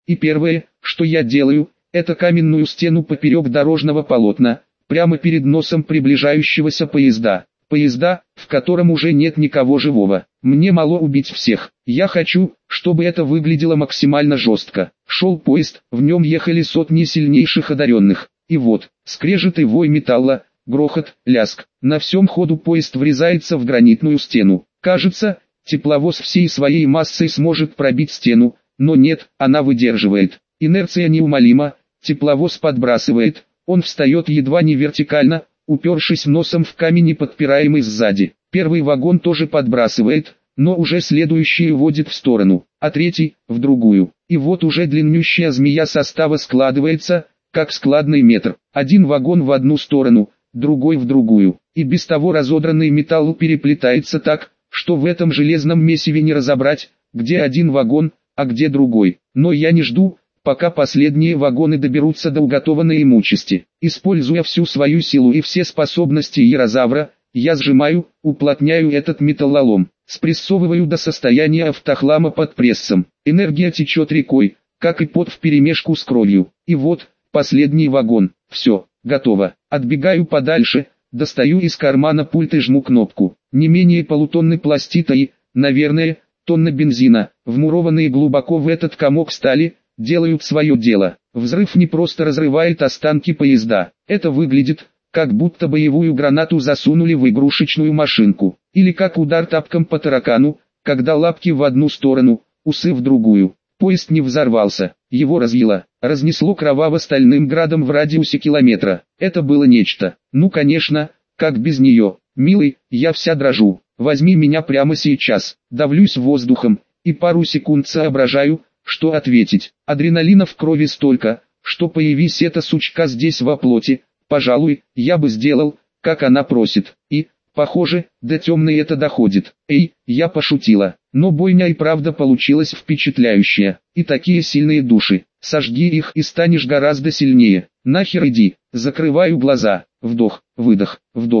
И первое, что я делаю, это каменную стену поперек дорожного полотна, прямо перед носом приближающегося поезда. Поезда, в котором уже нет никого живого. Мне мало убить всех. Я хочу, чтобы это выглядело максимально жестко. Шел поезд, в нем ехали сотни сильнейших одаренных. И вот, скрежет и вой металла, грохот, ляск. На всем ходу поезд врезается в гранитную стену. Кажется, тепловоз всей своей массой сможет пробить стену, но нет, она выдерживает. Инерция неумолима, тепловоз подбрасывает, он встает едва не вертикально, упершись носом в камень и подпираемый сзади. Первый вагон тоже подбрасывает, но уже следующий уводит в сторону, а третий – в другую. И вот уже длиннющая змея состава складывается, как складный метр. Один вагон в одну сторону, другой в другую. И без того разодранный металл переплетается так, что в этом железном месиве не разобрать, где один вагон, а где другой. Но я не жду, пока последние вагоны доберутся до уготованной им участи. Используя всю свою силу и все способности иерозавра, я сжимаю, уплотняю этот металлолом, спрессовываю до состояния автохлама под прессом. Энергия течет рекой, как и пот вперемешку с кровью. И вот, последний вагон. Все, готово. Отбегаю подальше, достаю из кармана пульт и жму кнопку. Не менее полутонны пластита и, наверное, тонна бензина, вмурованные глубоко в этот комок стали, делают свое дело. Взрыв не просто разрывает останки поезда. Это выглядит, как будто боевую гранату засунули в игрушечную машинку. Или как удар тапком по таракану, когда лапки в одну сторону, усы в другую. Поезд не взорвался, его разъело, разнесло кроваво-стальным градом в радиусе километра. Это было нечто. Ну конечно, как без нее. Милый, я вся дрожу. Возьми меня прямо сейчас. Давлюсь воздухом, и пару секунд соображаю, что ответить. Адреналина в крови столько, что появись эта сучка здесь во плоти, пожалуй, я бы сделал, как она просит. И, похоже, до темной это доходит. Эй, я пошутила, но бойня и правда получилась впечатляющая. И такие сильные души, сожги их и станешь гораздо сильнее. Нахер иди, закрываю глаза, вдох, выдох,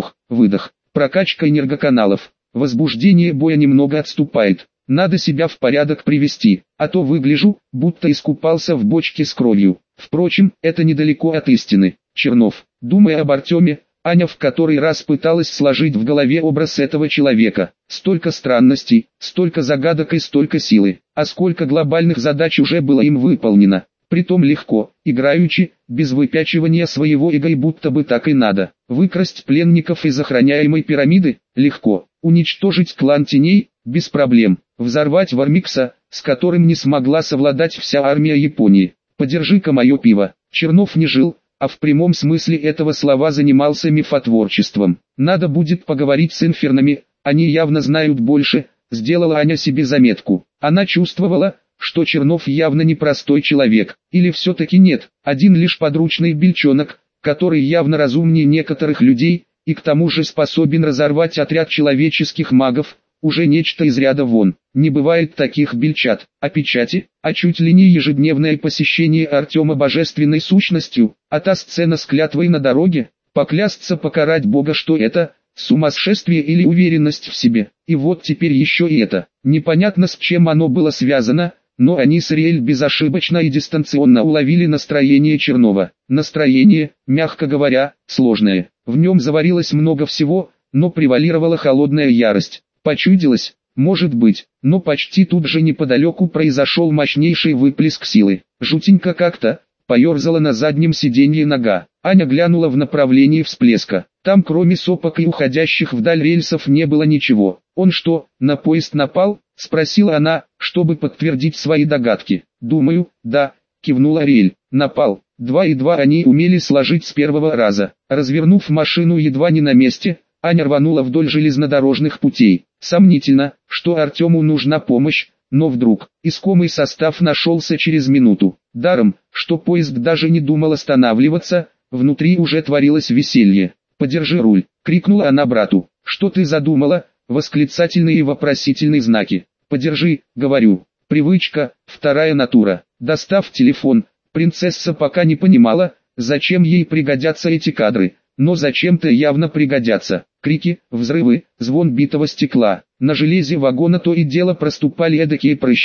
прокачка энергоканалов. Возбуждение боя немного отступает. Надо себя в порядок привести, а то выгляжу, будто искупался в бочке с кровью. Впрочем, это недалеко от истины. Чернов, думая об Артеме, Аня в который раз пыталась сложить в голове образ этого человека. Столько странностей, столько загадок и столько силы. А сколько глобальных задач уже было им выполнено. Притом легко, играючи, без выпячивания своего эго и будто бы так и надо. Выкрасть пленников из охраняемой пирамиды – легко. Уничтожить клан теней – без проблем. Взорвать Вармикса, с которым не смогла совладать вся армия Японии. Подержи-ка мое пиво. Чернов не жил, а в прямом смысле этого слова занимался мифотворчеством. Надо будет поговорить с инфернами, они явно знают больше, сделала Аня себе заметку. Она чувствовала, что Чернов явно непростой человек, или все-таки нет, один лишь подручный бельчонок, который явно разумнее некоторых людей, и к тому же способен разорвать отряд человеческих магов, уже нечто из ряда вон. Не бывает таких бельчат, а печати, а чуть ли не ежедневное посещение Артема божественной сущностью, а та сцена с клятвой на дороге, поклясться покарать Бога, что это, сумасшествие или уверенность в себе. И вот теперь еще и это, непонятно с чем оно было связано, но они с Риэль безошибочно и дистанционно уловили настроение Чернова. Настроение, мягко говоря, сложное. В нем заварилось много всего, но превалировала холодная ярость. Почудилось, может быть, но почти тут же неподалеку произошел мощнейший выплеск силы. Жутенько как-то, поерзала на заднем сиденье нога. Аня глянула в направлении всплеска. Там кроме сопок и уходящих вдаль рельсов не было ничего. «Он что, на поезд напал?» — спросила она, чтобы подтвердить свои догадки. «Думаю, да», — кивнула Риэль. «Напал». 2 и 2 они умели сложить с первого раза. Развернув машину едва не на месте, Аня рванула вдоль железнодорожных путей. Сомнительно, что Артему нужна помощь, но вдруг, искомый состав нашелся через минуту. Даром, что поезд даже не думал останавливаться, внутри уже творилось веселье. «Подержи руль», — крикнула она брату. «Что ты задумала?» Восклицательные и вопросительные знаки. «Подержи», — говорю. Привычка, вторая натура. Достав телефон, принцесса пока не понимала, зачем ей пригодятся эти кадры, но зачем-то явно пригодятся. Крики, взрывы, звон битого стекла. На железе вагона то и дело проступали эдакие прыщи,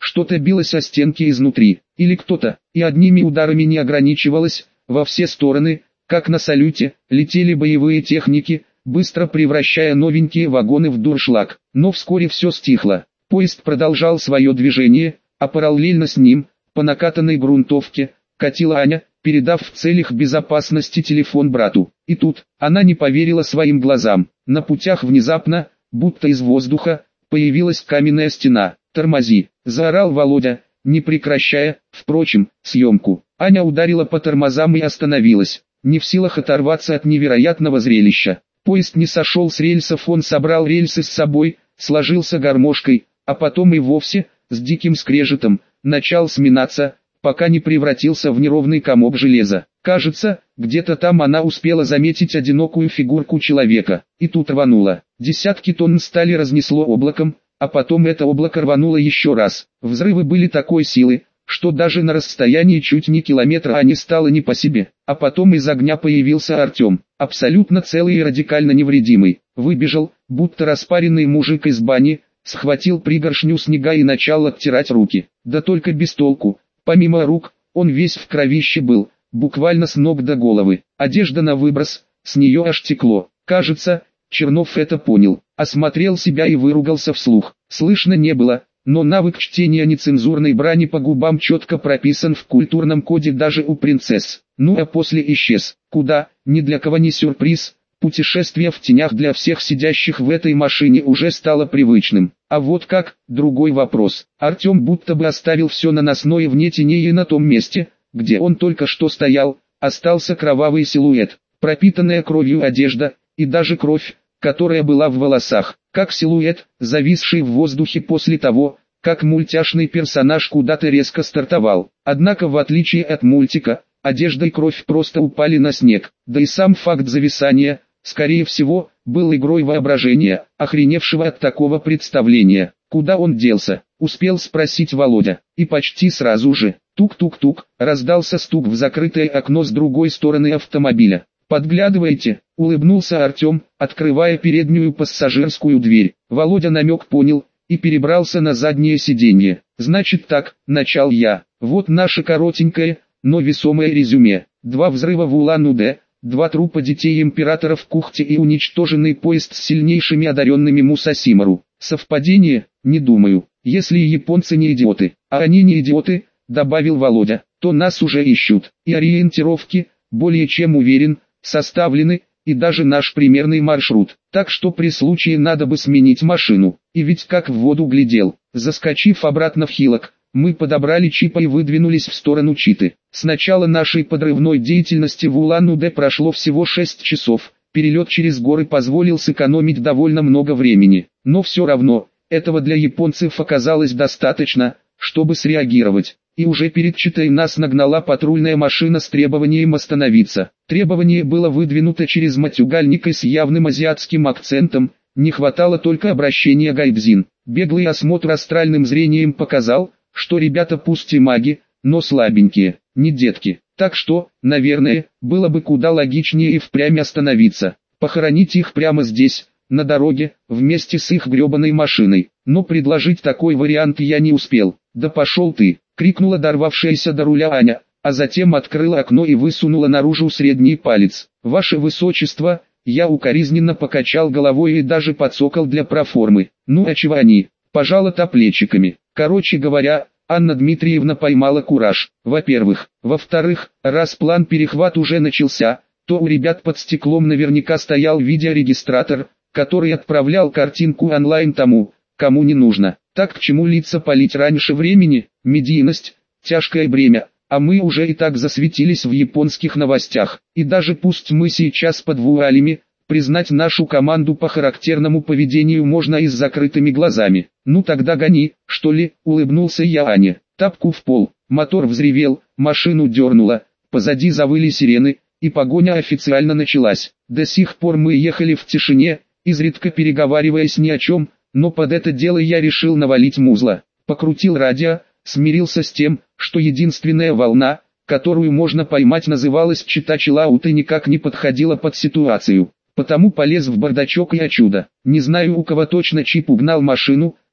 что-то билось о стенки изнутри, или кто-то, и одними ударами не ограничивалось, во все стороны, как на салюте, летели боевые техники, быстро превращая новенькие вагоны в дуршлаг. Но вскоре все стихло. Поезд продолжал свое движение, а параллельно с ним, по накатанной грунтовке, катила Аня, передав в целях безопасности телефон брату. И тут, она не поверила своим глазам. На путях внезапно, будто из воздуха, появилась каменная стена. «Тормози!» – заорал Володя, не прекращая, впрочем, съемку. Аня ударила по тормозам и остановилась, не в силах оторваться от невероятного зрелища. Поезд не сошел с рельсов, он собрал рельсы с собой, сложился гармошкой, а потом и вовсе, с диким скрежетом, начал сминаться, пока не превратился в неровный комок железа. Кажется, где-то там она успела заметить одинокую фигурку человека, и тут рвануло. Десятки тонн стали разнесло облаком, а потом это облако рвануло еще раз. Взрывы были такой силы, что даже на расстоянии чуть не километра Ане стало не по себе. А потом из огня появился Артем, абсолютно целый и радикально невредимый. Выбежал, будто распаренный мужик из бани, схватил пригоршню снега и начал оттирать руки. Да только без толку. Помимо рук, он весь в кровище был, буквально с ног до головы. Одежда на выброс, с нее аж текло. Кажется, Чернов это понял, осмотрел себя и выругался вслух. Слышно не было, но навык чтения нецензурной брани по губам четко прописан в культурном коде даже у принцесс. Ну а после исчез. Куда, ни для кого не сюрприз. Путешествие в тенях для всех сидящих в этой машине уже стало привычным. А вот как, другой вопрос. Артем будто бы оставил все наносное вне теней, и на том месте, где он только что стоял, остался кровавый силуэт, пропитанная кровью одежда, и даже кровь, которая была в волосах, как силуэт, зависший в воздухе после того, как мультяшный персонаж куда-то резко стартовал. Однако в отличие от мультика, одежда и кровь просто упали на снег, да и сам факт зависания, скорее всего, был игрой воображения, охреневшего от такого представления. Куда он делся, успел спросить Володя, и почти сразу же, тук-тук-тук, раздался стук в закрытое окно с другой стороны автомобиля. «Подглядываете?» — улыбнулся Артем, открывая переднюю пассажирскую дверь. Володя намек понял и перебрался на заднее сиденье. «Значит так», — начал я, — «вот наше коротенькое, но весомое резюме. 2 взрыва в Улан-Удэ, 2 трупа детей императора в Кухте и уничтоженный поезд с сильнейшими одаренными Мусасимару. Совпадение? Не думаю. Если японцы не идиоты, а они не идиоты», — добавил Володя, — «то нас уже ищут. И ориентировки, более чем уверен, составлены, и даже наш примерный маршрут. Так что при случае надо бы сменить машину». И ведь как в воду глядел. Заскочив обратно в Хилок, мы подобрали Чипа и выдвинулись в сторону Читы. С начала нашей подрывной деятельности в Улан-Удэ прошло всего 6 часов. Перелет через горы позволил сэкономить довольно много времени. Но все равно, этого для японцев оказалось достаточно, чтобы среагировать. И уже перед Читой нас нагнала патрульная машина с требованием остановиться. Требование было выдвинуто через матюгальника с явным азиатским акцентом, не хватало только обращения гайдзин. Беглый осмотр астральным зрением показал, что ребята пусть и маги, но слабенькие, не детки. Так что, наверное, было бы куда логичнее и впрямь остановиться, похоронить их прямо здесь, на дороге, вместе с их гребаной машиной. Но предложить такой вариант я не успел. «Да пошел ты!» — крикнула дорвавшаяся до руля Аня, а затем открыла окно и высунула наружу средний палец. «Ваше высочество!» — я укоризненно покачал головой и даже подсокал для проформы. «Ну а чего они?» — пожала-то плечиками. Короче говоря, Анна Дмитриевна поймала кураж, во-первых. Во-вторых, раз план перехват уже начался, то у ребят под стеклом наверняка стоял видеорегистратор, который отправлял картинку онлайн тому, кому не нужно. Так к чему лица палить раньше времени? Медийность, тяжкое бремя, а мы уже и так засветились в японских новостях. И даже пусть мы сейчас под вуалями, признать нашу команду по характерному поведению можно и с закрытыми глазами. «Ну тогда гони, что ли», — улыбнулся я Ане. Тапку в пол, мотор взревел, машину дернуло, позади завыли сирены, и погоня официально началась. До сих пор мы ехали в тишине, изредка переговариваясь ни о чем, но под это дело я решил навалить музла. Покрутил радио, смирился с тем, что единственная волна, которую можно поймать, называлась Чита Чиллаут и никак не подходила под ситуацию. Потому полез в бардачок и о чудо. Не знаю, у кого точно Чип угнал машину,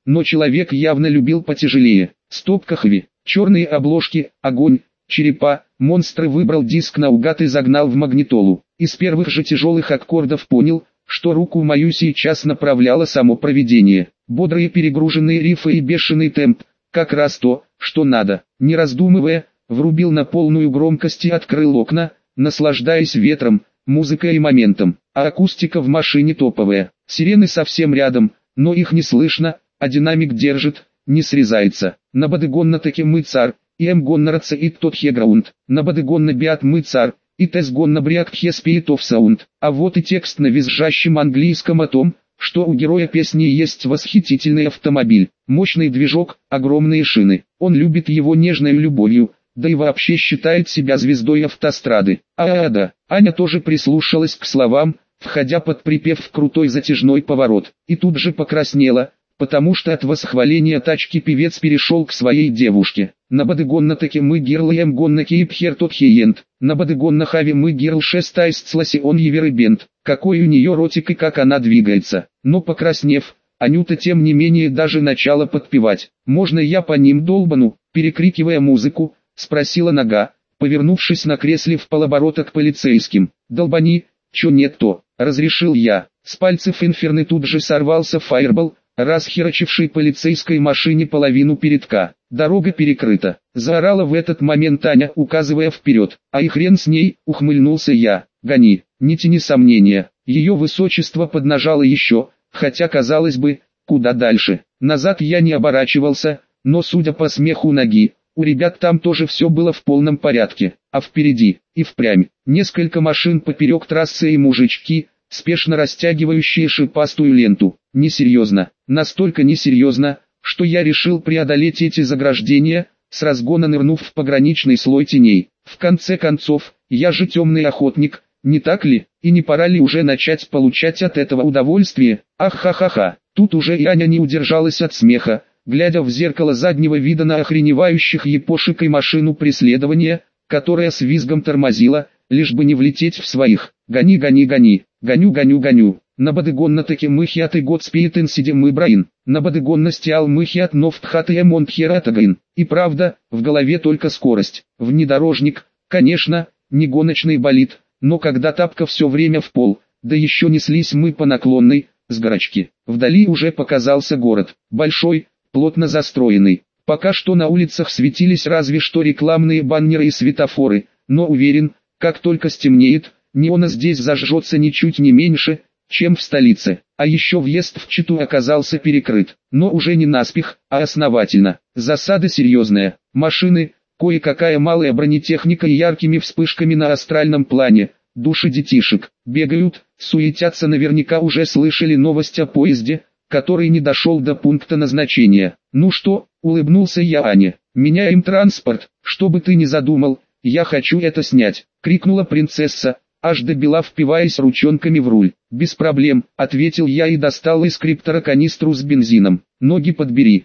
но человек явно любил потяжелее. Стопка хэви, черные обложки, огонь, черепа, монстры. Выбрал диск наугад и загнал в магнитолу. Из первых же тяжелых аккордов понял, что руку мою сейчас направляло само провидение. Бодрые перегруженные рифы и бешеный темп, как раз то, что надо. Не раздумывая, врубил на полную громкость и открыл окна, наслаждаясь ветром, музыкой и моментом. А акустика в машине топовая. Сирены совсем рядом, но их не слышно, а динамик держит, не срезается. На бодегонна таки мы цар, и эмгонна рацаит тот хеграунд. На бодегонна биат мы цар, и тесгонна бряк хе спирит оф саунд. А вот и текст на визжащем английском о том, что у героя песни есть восхитительный автомобиль, мощный движок, огромные шины. Он любит его нежной любовью, да и вообще считает себя звездой автострады. Да, Аня тоже прислушалась к словам, входя под припев в крутой затяжной поворот, и тут же покраснела, потому что от восхваления тачки певец перешел к своей девушке. На бодегонна таки мы гирл и эмгонна кейп хер тот хиент, на бодегонна хави мы гирл шестайстсласи он еверыбент. Какой у нее ротик и как она двигается. Но покраснев, Анюта тем не менее даже начала подпевать. «Можно я по ним долбану?» Перекрикивая музыку, спросила нога, повернувшись на кресле в полоборота к полицейским. «Долбани, чё нет то?» Разрешил я. С пальцев инферны тут же сорвался фаербол, расхерачивший полицейской машине половину передка. Дорога перекрыта. Заорала в этот момент Аня, указывая вперед. «А и хрен с ней», ухмыльнулся я. «Гони, не тяни сомнения». Ее высочество поднажало еще, хотя казалось бы, куда дальше. Назад я не оборачивался, но судя по смеху ноги, у ребят там тоже все было в полном порядке. А впереди, и впрямь, несколько машин поперек трассы и мужички, спешно растягивающие шипастую ленту. Несерьезно, настолько несерьезно, что я решил преодолеть эти заграждения, с разгона нырнув в пограничный слой теней. В конце концов, я же темный охотник, не так ли? И не пора ли уже начать получать от этого удовольствие? Ах-ха-ха-ха. Тут уже и Аня не удержалась от смеха, глядя в зеркало заднего вида на охреневающих епошек и машину преследования, которая с визгом тормозила, лишь бы не влететь в своих. «Гони, гони, гони, гоню, гоню, гоню». На бодегонна таки мыхиат и год спеет инсидем мы браин. На бодегонна стиал мыхиат нофтхат и эмонт хератагайн. И правда, в голове только скорость. Внедорожник, конечно, не гоночный болид, но когда тапка все время в пол, да еще неслись мы по наклонной, с горочки. Вдали уже показался город, большой, плотно застроенный. Пока что на улицах светились разве что рекламные баннеры и светофоры, но уверен, как только стемнеет, неона здесь зажжется ничуть не меньше, чем в столице. А еще въезд в Читу оказался перекрыт, но уже не наспех, а основательно. Засада серьезная. Машины, кое-какая малая бронетехника и яркими вспышками на астральном плане. Души детишек бегают, суетятся, наверняка уже слышали новость о поезде, который не дошел до пункта назначения. «Ну что?» — улыбнулся я Ане. «Меняем транспорт, что бы ты ни задумал, я хочу это снять!» — крикнула принцесса, аж до бела впиваясь ручонками в руль. «Без проблем», — ответил я и достал из криптора канистру с бензином. «Ноги подбери».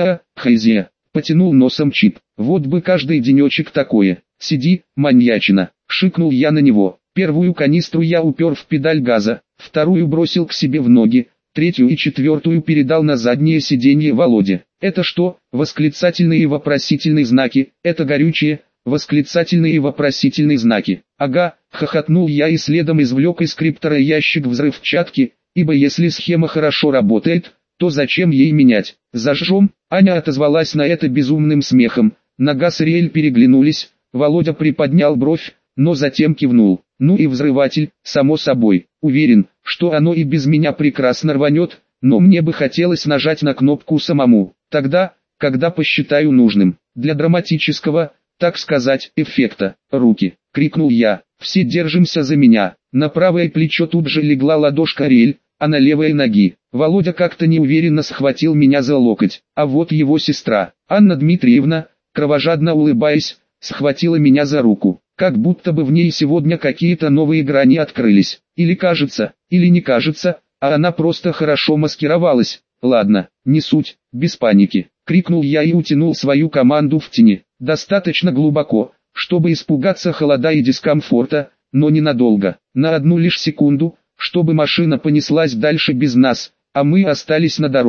Хайзе, потянул носом Чип. «Вот бы каждый денечек такое. Сиди, маньячина», — шикнул я на него. Первую канистру я упер в педаль газа, вторую бросил к себе в ноги, третью и четвертую передал на заднее сиденье Володе. «Это что?» — восклицательные и вопросительные знаки. «Это горючее?» — восклицательные и вопросительные знаки. «Ага», — хохотнул я и следом извлек из криптора ящик взрывчатки, ибо если схема хорошо работает, то зачем ей менять? «Зажжем?» — Аня отозвалась на это безумным смехом. Нога с Ариэль переглянулись, Володя приподнял бровь, но затем кивнул. «Ну и взрыватель, само собой. Уверен, что оно и без меня прекрасно рванет, но мне бы хотелось нажать на кнопку самому. Тогда, когда посчитаю нужным. Для драматического, так сказать, эффекта. Руки!» — крикнул я. «Все держимся за меня». На правое плечо тут же легла ладошка Ариэль, а на левой ноги. Володя как-то неуверенно схватил меня за локоть. А вот его сестра, Анна Дмитриевна, кровожадно улыбаясь, схватила меня за руку. Как будто бы в ней сегодня какие-то новые грани открылись. Или кажется, или не кажется, а она просто хорошо маскировалась. «Ладно, не суть, без паники», — крикнул я и утянул свою команду в тени. Достаточно глубоко, чтобы испугаться холода и дискомфорта, но ненадолго, на одну лишь секунду, чтобы машина понеслась дальше без нас, а мы остались на дороге.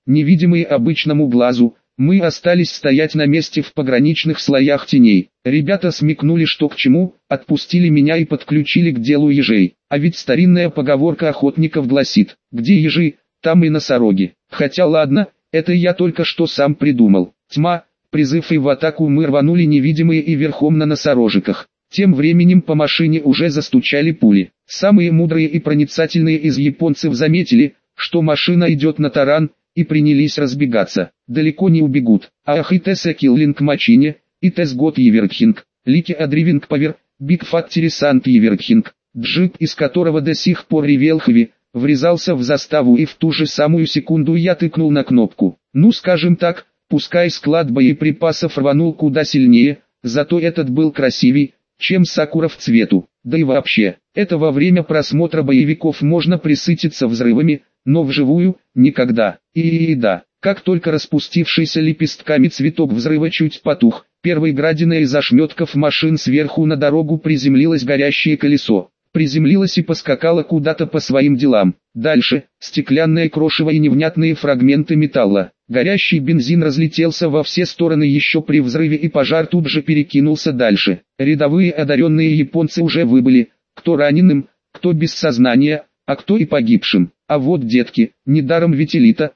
невидимые обычному глазу, мы остались стоять на месте в пограничных слоях теней. Ребята смекнули, что к чему, отпустили меня и подключили к делу ежей. А ведь старинная поговорка охотников гласит: где ежи, там и носороги. Хотя ладно, это я только что сам придумал. Тьма, призыв, и в атаку мы рванули невидимые и верхом на носорожиках. Тем временем по машине уже застучали пули. Самые мудрые и проницательные из японцев заметили, что машина идет на таран, и принялись разбегаться. Далеко не убегут. Ах и Тесса Киллинг Мачине, и Тесс Гот Еверкхинг, Лики Адривинг Павер, Биг Фаттери Сант Еверкхинг, джип, из которого до сих пор ревел Хви, врезался в заставу, и в ту же самую секунду я тыкнул на кнопку. Ну скажем так, пускай склад боеприпасов рванул куда сильнее, зато этот был красивей, чем Сакура в цвету. Да и вообще, это во время просмотра боевиков можно присытиться взрывами, но вживую – никогда. И да, как только распустившийся лепестками цветок взрыва чуть потух, первой градиной из ошметков машин сверху на дорогу приземлилось горящее колесо. Приземлилось и поскакало куда-то по своим делам. Дальше – стеклянное крошево и невнятные фрагменты металла. Горящий бензин разлетелся во все стороны еще при взрыве, и пожар тут же перекинулся дальше. Рядовые одаренные японцы уже выбыли, кто раненым, кто без сознания, а кто и погибшим. А вот детки, недаром ведь элита,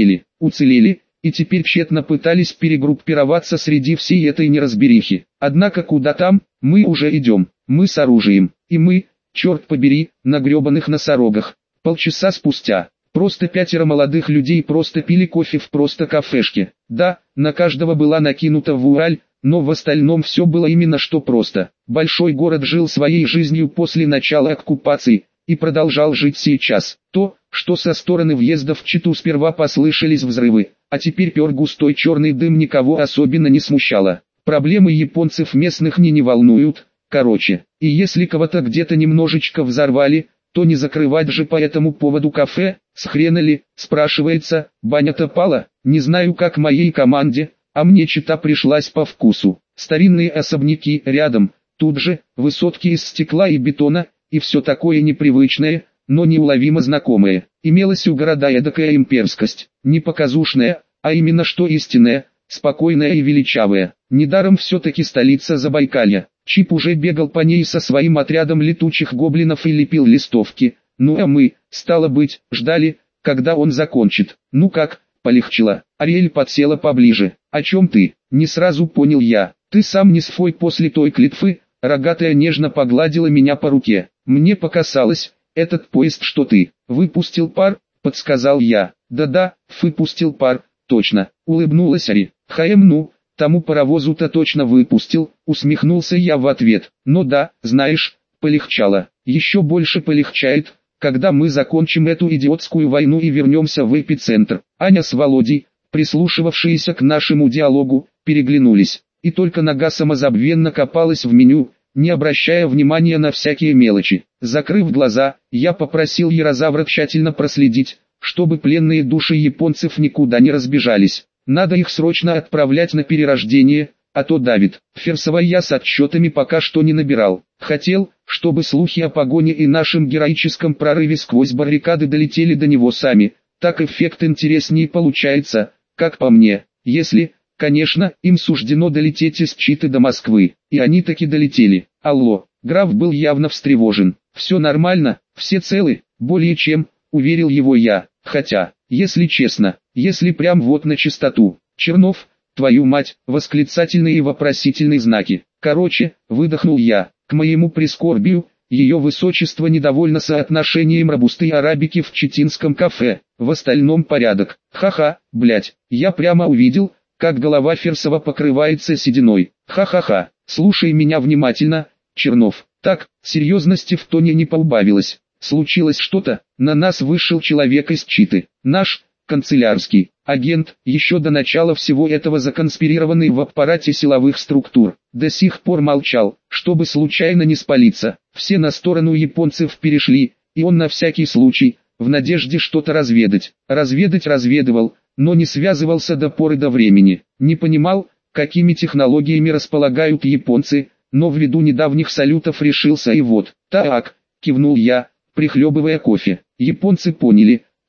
уцелели, и теперь тщетно пытались перегруппироваться среди всей этой неразберихи. Однако куда там, мы уже идем, мы с оружием, и мы, черт побери, на гребаных носорогах. Полчаса спустя, просто 5 молодых людей просто пили кофе в просто кафешке. Да, на каждого была накинута вуаль, но в остальном все было именно что просто. Большой город жил своей жизнью после начала оккупации, и продолжал жить сейчас. То, что со стороны въезда в Читу сперва послышались взрывы, а теперь пер густой черный дым, никого особенно не смущало. Проблемы японцев местных не волнуют, короче. И если кого-то где-то немножечко взорвали, то не закрывать же по этому поводу кафе, с хрена ли, спрашивается. Баня-то пала, не знаю как моей команде, а мне Чита пришлась по вкусу. Старинные особняки рядом, тут же, высотки из стекла и бетона, и все такое непривычное, но неуловимо знакомое. Имелась у города эдакая имперскость, не показушная, а именно что истинная, спокойная и величавая. Недаром все-таки столица Забайкалья. Чип уже бегал по ней со своим отрядом летучих гоблинов и лепил листовки. Ну а мы, стало быть, ждали, когда он закончит. Ну как, полегчало. Ариэль подсела поближе. О чем ты? Не сразу понял я. Ты сам не свой после той клятвы. Рогатая нежно погладила меня по руке. Мне показалось, этот поезд, что ты выпустил пар, подсказал я. Да-да, выпустил пар, точно, улыбнулась Ари. Ну, тому паровозу-то точно выпустил, усмехнулся я в ответ. Но да, знаешь, полегчало. Еще больше полегчает, когда мы закончим эту идиотскую войну и вернемся в эпицентр. Аня с Володей, прислушивавшиеся к нашему диалогу, переглянулись. И только нога самозабвенно копалась в меню, не обращая внимания на всякие мелочи. Закрыв глаза, я попросил Ярозавра тщательно проследить, чтобы пленные души японцев никуда не разбежались. Надо их срочно отправлять на перерождение, а то давит. Ферсова я с отчетами пока что не набирал. Хотел, чтобы слухи о погоне и нашем героическом прорыве сквозь баррикады долетели до него сами. Так эффект интереснее получается, как по мне, если... Конечно, им суждено долететь из Читы до Москвы, и они таки долетели. Алло, граф был явно встревожен. Все нормально, все целы, более чем, уверил его я. Хотя, если честно, если прям вот на чистоту. Чернов, твою мать, восклицательные и вопросительные знаки. Короче, выдохнул я. К моему прискорбию, ее высочество недовольно соотношением робусты и арабики в читинском кафе. В остальном порядок. Ха-ха, блять, я прямо увидел, как голова Ферсова покрывается сединой. Ха-ха-ха, слушай меня внимательно, Чернов. Так, серьезности в тоне не поубавилось. Случилось что-то, на нас вышел человек из Читы. Наш, канцелярский, агент, еще до начала всего этого законспирированный в аппарате силовых структур. До сих пор молчал, чтобы случайно не спалиться. Все на сторону японцев перешли, и он на всякий случай, в надежде что-то разведать. Разведывал, но не связывался до поры до времени. Не понимал, какими технологиями располагают японцы, но ввиду недавних салютов решился и вот. Так, кивнул я, прихлебывая кофе. Японцы поняли,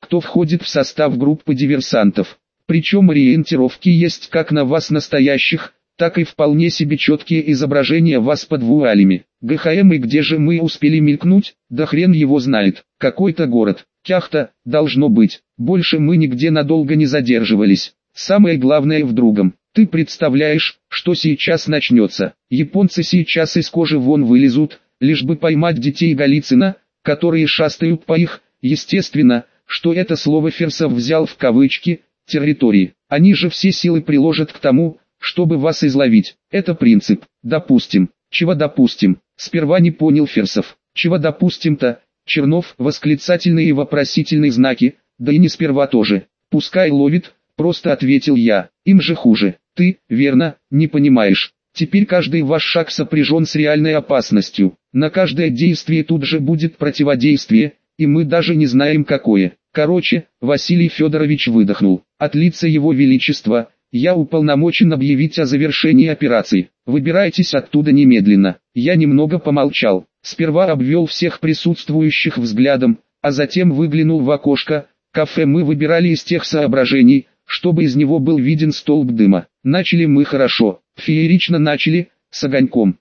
кто входит в состав группы диверсантов. Причем ориентировки есть как на вас настоящих, так и вполне себе четкие изображения вас под вуалями. ГХМ, и где же мы успели мелькнуть? Да хрен его знает. Какой-то город. Кяхта, должно быть. Больше мы нигде надолго не задерживались. Самое главное в другом. Ты представляешь, что сейчас начнется? Японцы сейчас из кожи вон вылезут, лишь бы поймать детей Голицына, которые шастают по их, естественно, что это слово Фирсов взял в кавычки, территории. Они же все силы приложат к тому, чтобы вас изловить. Это принцип. Допустим. Чего допустим? Сперва не понял Фирсов. Чего допустим-то? Чернов, восклицательные и вопросительные знаки, да и не сперва тоже. Пускай ловит, просто ответил я. Им же хуже. Ты, верно, не понимаешь. Теперь каждый ваш шаг сопряжен с реальной опасностью. На каждое действие тут же будет противодействие, и мы даже не знаем какое. Короче, Василий Федорович выдохнул. От лица его величества, я уполномочен объявить о завершении операции. Выбирайтесь оттуда немедленно. Я немного помолчал. Сперва обвел всех присутствующих взглядом, а затем выглянул в окошко. Кафе мы выбирали из тех соображений, чтобы из него был виден столб дыма. Начали мы хорошо, феерично начали, с огоньком.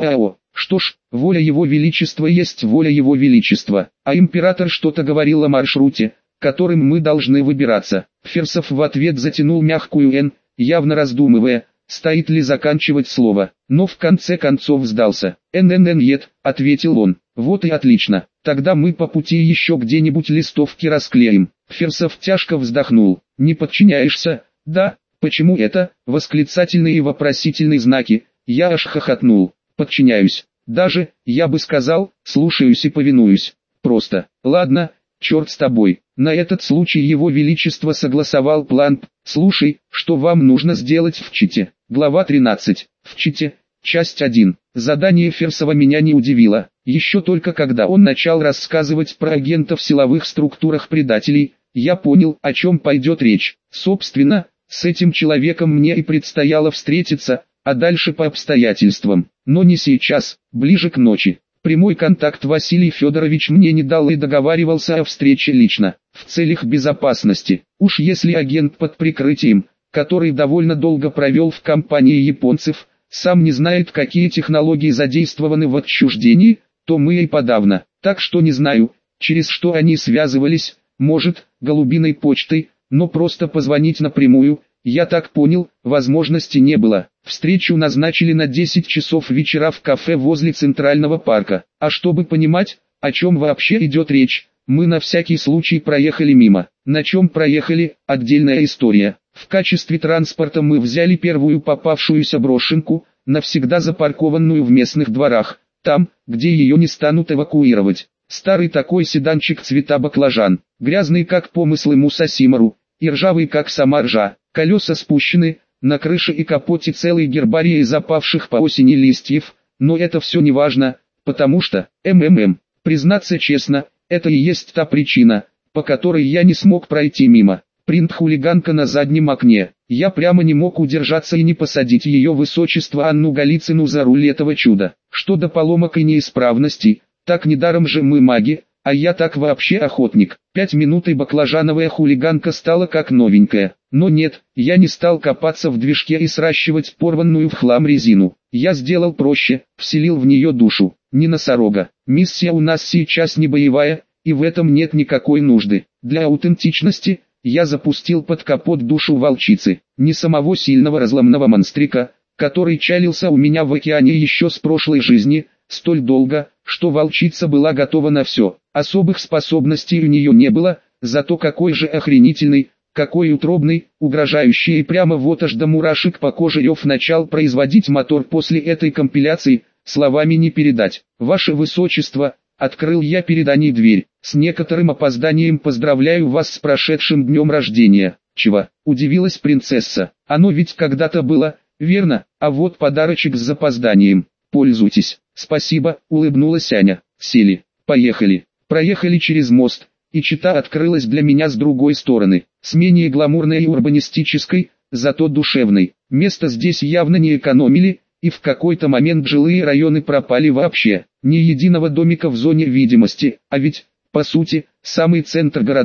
Что ж, воля его величества есть воля его величества, а император что-то говорил о маршруте, которым мы должны выбираться. Фирсов в ответ затянул мягкую «Н», явно раздумывая, стоит ли заканчивать слово, но в конце концов сдался. «ННН-ет», ответил он. «Вот и отлично, тогда мы по пути еще где-нибудь листовки расклеим». Фирсов тяжко вздохнул. «Не подчиняешься?» «Да». «Почему это?» Восклицательные и вопросительные знаки. Я аж хохотнул. «Подчиняюсь. Даже, я бы сказал, слушаюсь и повинуюсь. Просто. Ладно, черт с тобой». На этот случай его величество согласовал план. «Слушай, что вам нужно сделать в Чите?» Глава 13. В Чите. Часть 1. Задание Фирсова меня не удивило. Еще только когда он начал рассказывать про агентов в силовых структурах предателей, я понял, о чем пойдет речь. Собственно, с этим человеком мне и предстояло встретиться, а дальше по обстоятельствам. Но не сейчас, ближе к ночи. Прямой контакт Василий Федорович мне не дал и договаривался о встрече лично, в целях безопасности. Уж если агент под прикрытием, который довольно долго провел в компании японцев, сам не знает, какие технологии задействованы в отчуждении, то мы и подавно. Так что не знаю, через что они связывались, может, голубиной почтой, но просто позвонить напрямую, я так понял, возможности не было. Встречу назначили на 10 часов вечера в кафе возле Центрального парка. А чтобы понимать, о чем вообще идет речь, мы на всякий случай проехали мимо. На чем проехали, отдельная история. В качестве транспорта мы взяли первую попавшуюся брошенку, навсегда запаркованную в местных дворах, там, где ее не станут эвакуировать. Старый такой седанчик цвета баклажан, грязный как помыслы Мусасимару, и ржавый как сама ржа. Колеса спущены, на крыше и капоте целый гербарий из опавших по осени листьев, но это все не важно, потому что, признаться честно, это и есть та причина, по которой я не смог пройти мимо. Принт-хулиганка на заднем окне. Я прямо не мог удержаться и не посадить ее высочество Анну Голицыну за руль этого чуда. Что до поломок и неисправностей, так недаром же мы маги, а я так вообще охотник. 5 минут и баклажановая хулиганка стала как новенькая. Но нет, я не стал копаться в движке и сращивать порванную в хлам резину. Я сделал проще, вселил в нее душу. Не носорога. Миссия у нас сейчас не боевая, и в этом нет никакой нужды. Для аутентичности я запустил под капот душу волчицы. Не самого сильного разломного монстрика, который чалился у меня в океане еще с прошлой жизни, столь долго, что волчица была готова на все. Особых способностей у нее не было, зато какой же охренительный, какой утробный, угрожающий, и прямо вот аж до мурашек по коже рев начал производить мотор после этой компиляции, словами не передать. «Ваше Высочество», открыл я перед Аней дверь, «с некоторым опозданием поздравляю вас с прошедшим днем рождения». «Чего?» – удивилась принцесса. «Оно ведь когда-то было, верно? А вот подарочек с запозданием. Пользуйтесь». «Спасибо», – улыбнулась Аня. «Сели. Поехали». Проехали через мост, и Чита открылась для меня с другой стороны, с менее гламурной и урбанистической, зато душевной. Место здесь явно не экономили, и в какой-то момент жилые районы пропали вообще. Ни единого домика в зоне видимости, а ведь, по сути, самый центр города.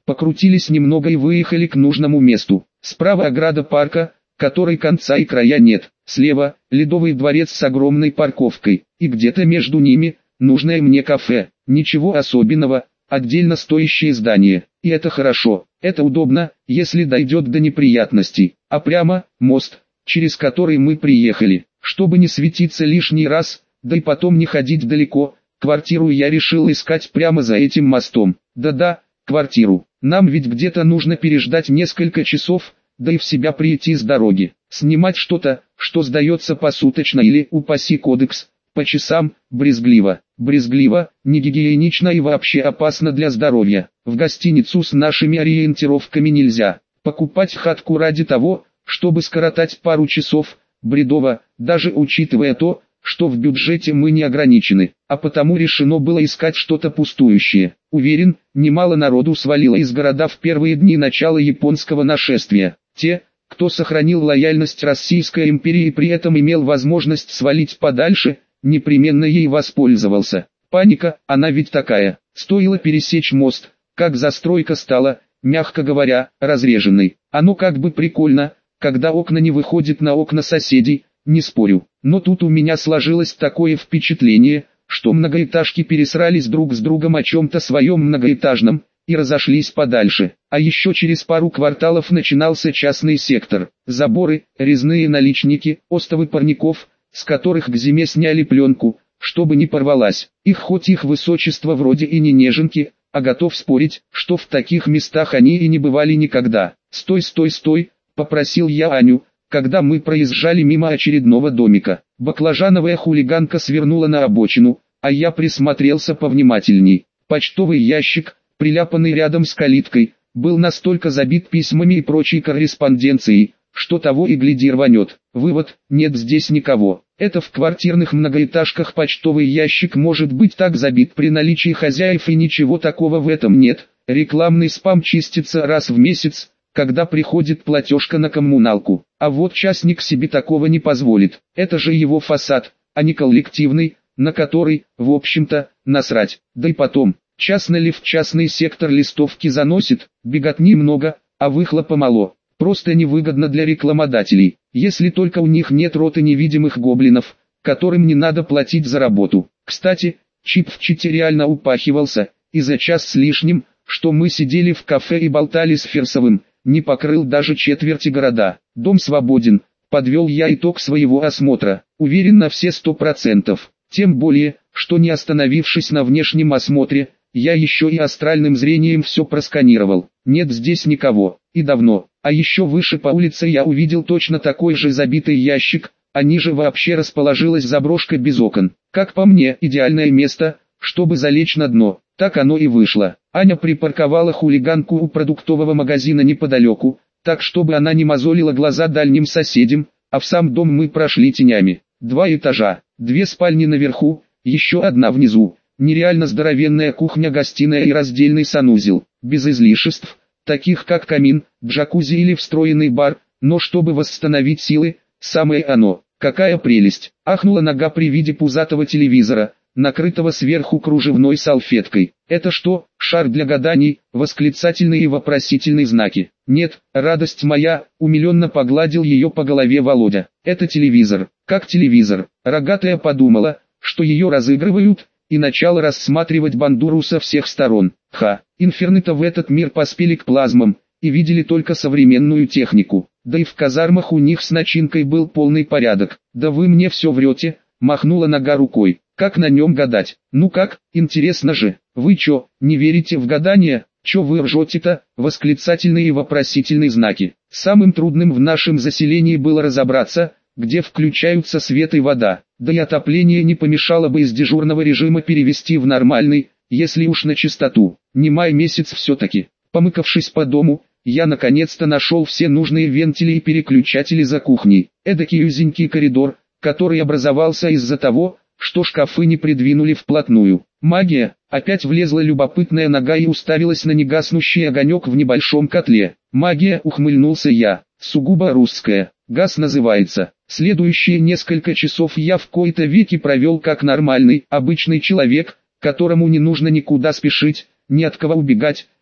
покрутились немного и выехали к нужному месту. Справа ограда парка, которой конца и края нет. Слева – Ледовый дворец с огромной парковкой. И где-то между ними – нужное мне кафе. Ничего особенного, отдельно стоящее здание. И это хорошо, это удобно, если дойдет до неприятностей. А прямо – мост, через который мы приехали. Чтобы не светиться лишний раз, да и потом не ходить далеко, квартиру я решил искать прямо за этим мостом. Да-да, квартиру. Нам ведь где-то нужно переждать несколько часов, да и в себя прийти с дороги. Снимать что-то, что сдается посуточно или, упаси кодекс, по часам, брезгливо. Брезгливо, негигиенично и вообще опасно для здоровья. В гостиницу с нашими ориентировками нельзя. Покупать хатку ради того, чтобы скоротать пару часов, бредово, даже учитывая то, что в бюджете мы не ограничены, а потому решено было искать что-то пустующее. Уверен, немало народу свалило из города в первые дни начала японского нашествия. Те, кто сохранил лояльность Российской империи и при этом имел возможность свалить подальше, непременно ей воспользовался. Паника, она ведь такая. Стоило пересечь мост, как застройка стала, мягко говоря, разреженной. Оно как бы прикольно, когда окна не выходят на окна соседей, не спорю. Но тут у меня сложилось такое впечатление, что многоэтажки пересрались друг с другом о чем-то своем многоэтажном, и разошлись подальше. А еще через пару кварталов начинался частный сектор. Заборы, резные наличники, остовы парников, с которых к зиме сняли пленку, чтобы не порвалась. Их хоть их высочество вроде и не неженки, а готов спорить, что в таких местах они и не бывали никогда. «Стой, стой, стой!» – попросил я Аню, когда мы проезжали мимо очередного домика. Баклажановая хулиганка свернула на обочину, а я присмотрелся повнимательней. Почтовый ящик, приляпанный рядом с калиткой, был настолько забит письмами и прочей корреспонденцией, что того и гляди рванет. Вывод: нет здесь никого. Это в квартирных многоэтажках почтовый ящик может быть так забит при наличии хозяев, и ничего такого в этом нет. Рекламный спам чистится раз в месяц, когда приходит платежка на коммуналку. А вот частник себе такого не позволит. Это же его фасад, а не коллективный, на который, в общем-то, насрать. Да и потом, частно ли в частный сектор листовки заносит, беготни много, а выхлопа мало. Просто невыгодно для рекламодателей, если только у них нет роты невидимых гоблинов, которым не надо платить за работу. Кстати, чип в чите реально упахивался, и за час с лишним, что мы сидели в кафе и болтали с Ферсовым, не покрыл даже четверти города. Дом свободен, подвел я итог своего осмотра, уверен на все 100%. Тем более, что не остановившись на внешнем осмотре, я еще и астральным зрением все просканировал. Нет здесь никого, и давно. А еще выше по улице я увидел точно такой же забитый ящик, а ниже вообще расположилась заброшка без окон. Как по мне, идеальное место, чтобы залечь на дно. Так оно и вышло. Аня припарковала хулиганку у продуктового магазина неподалеку, так чтобы она не мозолила глаза дальним соседям, а в сам дом мы прошли тенями. 2 этажа, 2 спальни наверху, еще одна внизу. Нереально здоровенная кухня-гостиная и раздельный санузел, без излишеств, таких как камин, джакузи или встроенный бар, но чтобы восстановить силы, самое оно. Какая прелесть! Ахнула нога при виде пузатого телевизора, накрытого сверху кружевной салфеткой. Это что, шар для гаданий? Восклицательные и вопросительные знаки. Нет, радость моя, умиленно погладил ее по голове Володя. Это телевизор. Как телевизор? Рогатая подумала, что ее разыгрывают, и начала рассматривать бандуру со всех сторон. Инферны-то в этот мир поспели к плазмам, и видели только современную технику. Да и в казармах у них с начинкой был полный порядок. Да вы мне все врете, махнула нога рукой. Как на нем гадать? Ну как, интересно же. Вы чё, не верите в гадания? Чё вы ржете-то? Восклицательные и вопросительные знаки. Самым трудным в нашем заселении было разобраться, где включаются свет и вода. Да и отопление не помешало бы из дежурного режима перевести в нормальный, если уж на чистоту. Не май месяц все-таки. Помыкавшись по дому, я наконец-то нашел все нужные вентили и переключатели за кухней. Эдакий узенький коридор, который образовался из-за того, что шкафы не придвинули вплотную. Магия! Опять влезла любопытная нога и уставилась на негаснущий огонек в небольшом котле. Магия, ухмыльнулся я, сугубо русская. Газ называется. Следующие несколько часов я в кои-то веки провел как нормальный, обычный человек, которому не нужно никуда спешить, ни от кого убегать,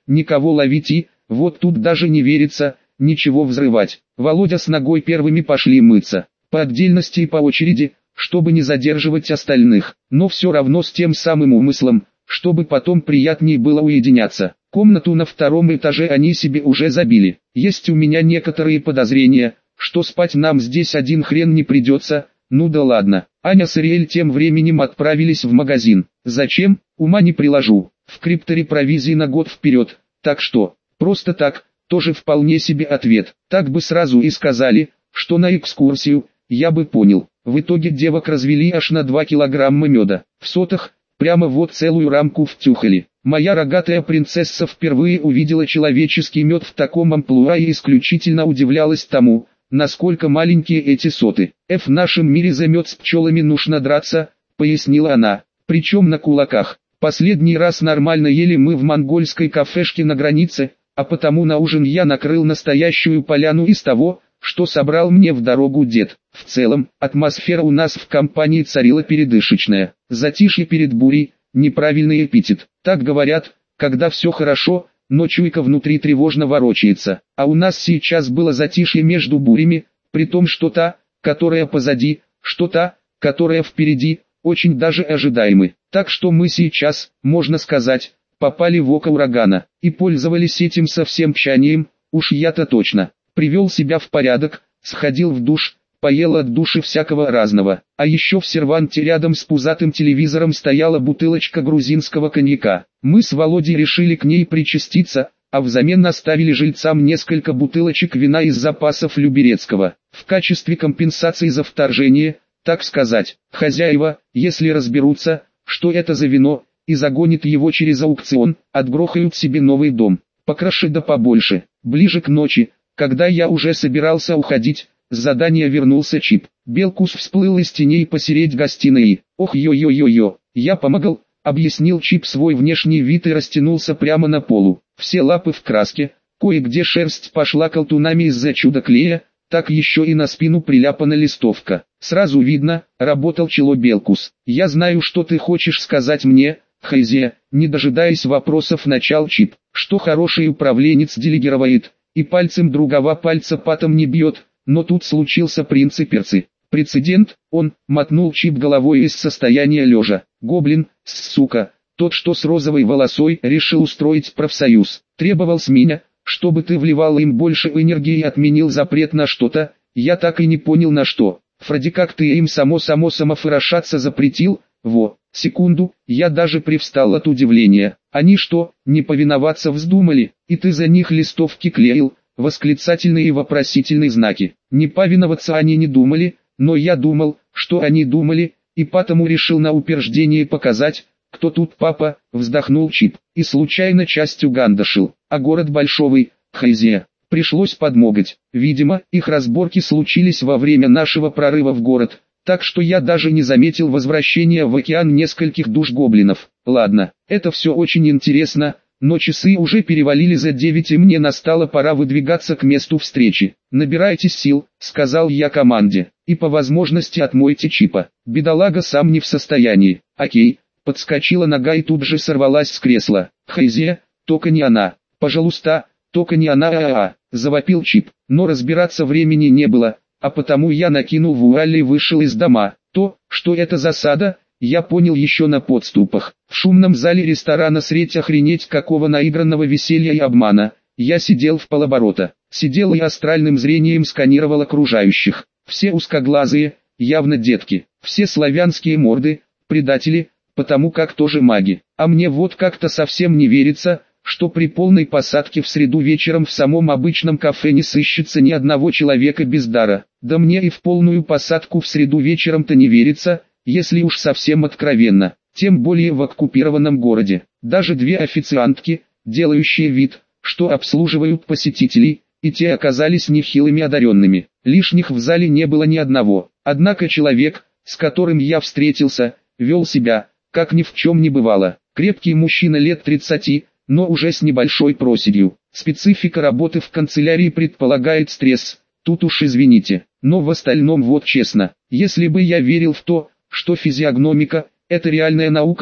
никого ловить и, вот тут даже не верится, ничего взрывать. Володя с ногой первыми пошли мыться, по отдельности и по очереди, чтобы не задерживать остальных, но все равно с тем самым умыслом, чтобы потом приятнее было уединяться. Комнату на втором этаже они себе уже забили. Есть у меня некоторые подозрения, что спать нам здесь один хрен не придется. Ну да ладно. Аня с Ириэль тем временем отправились в магазин. Зачем? Ума не приложу. В крипторе провизии на год вперед. Так что, просто так, тоже вполне себе ответ. Так бы сразу и сказали, что на экскурсию, я бы понял. В итоге девок развели аж на 2 килограмма меда. В сотах, прямо вот целую рамку втюхали. Моя рогатая принцесса впервые увидела человеческий мед в таком амплуа и исключительно удивлялась тому, насколько маленькие эти соты. В нашем мире за мед с пчелами нужно драться, пояснила она, причем на кулаках. Последний раз нормально ели мы в монгольской кафешке на границе, а потому на ужин я накрыл настоящую поляну из того, что собрал мне в дорогу дед. В целом, атмосфера у нас в компании царила передышечная. Затишье перед бурей, неправильный эпитет. Так говорят, когда все хорошо, но чуйка внутри тревожно ворочается. А у нас сейчас было затишье между бурями, при том что та, которая позади, что та, которая впереди, очень даже ожидаемы. Так что мы сейчас, можно сказать, попали в око урагана, и пользовались этим со всем тщанием, уж я-то точно. Привел себя в порядок, сходил в душ, поел от души всякого разного. А еще в серванте рядом с пузатым телевизором стояла бутылочка грузинского коньяка. Мы с Володей решили к ней причаститься, а взамен оставили жильцам несколько бутылочек вина из запасов Люберецкого. В качестве компенсации за вторжение, так сказать, хозяева, если разберутся, что это за вино, и загонят его через аукцион, отгрохают себе новый дом. Покроши да побольше. Ближе к ночи, когда я уже собирался уходить, с задания вернулся Чип. Белкус всплыл из теней посередь гостиной. Ох ё-ё-ё-ё, я помогал, объяснил Чип свой внешний вид и растянулся прямо на полу. Все лапы в краске, кое-где шерсть пошла колтунами из-за чудо-клея, так еще и на спину приляпана листовка. Сразу видно, работал чело Белкус. Я знаю, что ты хочешь сказать мне, Хайзе, не дожидаясь вопросов начал Чип, что хороший управленец делегирует, и пальцем другого пальца патом не бьет, но тут случился принциперцы. Прецедент, он, мотнул Чип головой из состояния лежа. Гоблин, сука, тот что с розовой волосой, решил устроить профсоюз. Требовал с меня, чтобы ты вливал им больше энергии и отменил запрет на что-то, я так и не понял на что. Вроде как ты им самофорошаться запретил, во, секунду, я даже привстал от удивления. Они что, не повиноваться вздумали, и ты за них листовки клеил, восклицательные и вопросительные знаки. Не повиноваться они не думали, но я думал, что они думали, и потому решил на упреждение показать, кто тут папа, вздохнул Чип, и случайно частью гандашил, а город Большовый, Хайзе, пришлось подмогать. Видимо, их разборки случились во время нашего прорыва в город, так что я даже не заметил возвращения в океан нескольких душ гоблинов. Ладно, это все очень интересно, но часы уже перевалили за 9 и мне настала пора выдвигаться к месту встречи. «Набирайтесь сил», — сказал я команде, — «и по возможности отмойте Чипа. Бедолага сам не в состоянии». «Окей», — подскочила нога и тут же сорвалась с кресла. «Хайзе, только не она, пожалуйста, только не она, завопил Чип, но разбираться времени не было. А потому я накинул вуаль и вышел из дома. То, что это засада, я понял еще на подступах. В шумном зале ресторана средь охренеть какого наигранного веселья и обмана. Я сидел в полоборота. Сидел и астральным зрением сканировал окружающих. Все узкоглазые, явно детки. Все славянские морды, предатели, потому как тоже маги. А мне вот как-то совсем не верится, что при полной посадке в среду вечером в самом обычном кафе не сыщется ни одного человека без дара. Да мне и в полную посадку в среду вечером-то не верится, если уж совсем откровенно, тем более в оккупированном городе. Даже две официантки, делающие вид, что обслуживают посетителей, и те оказались нехилыми одаренными. Лишних в зале не было ни одного. Однако человек, с которым я встретился, вел себя, как ни в чем не бывало. Крепкий мужчина лет 30, но уже с небольшой проседью. Специфика работы в канцелярии предполагает стресс, тут уж извините. Но в остальном вот честно, если бы я верил в то, что физиогномика – это реальная наука,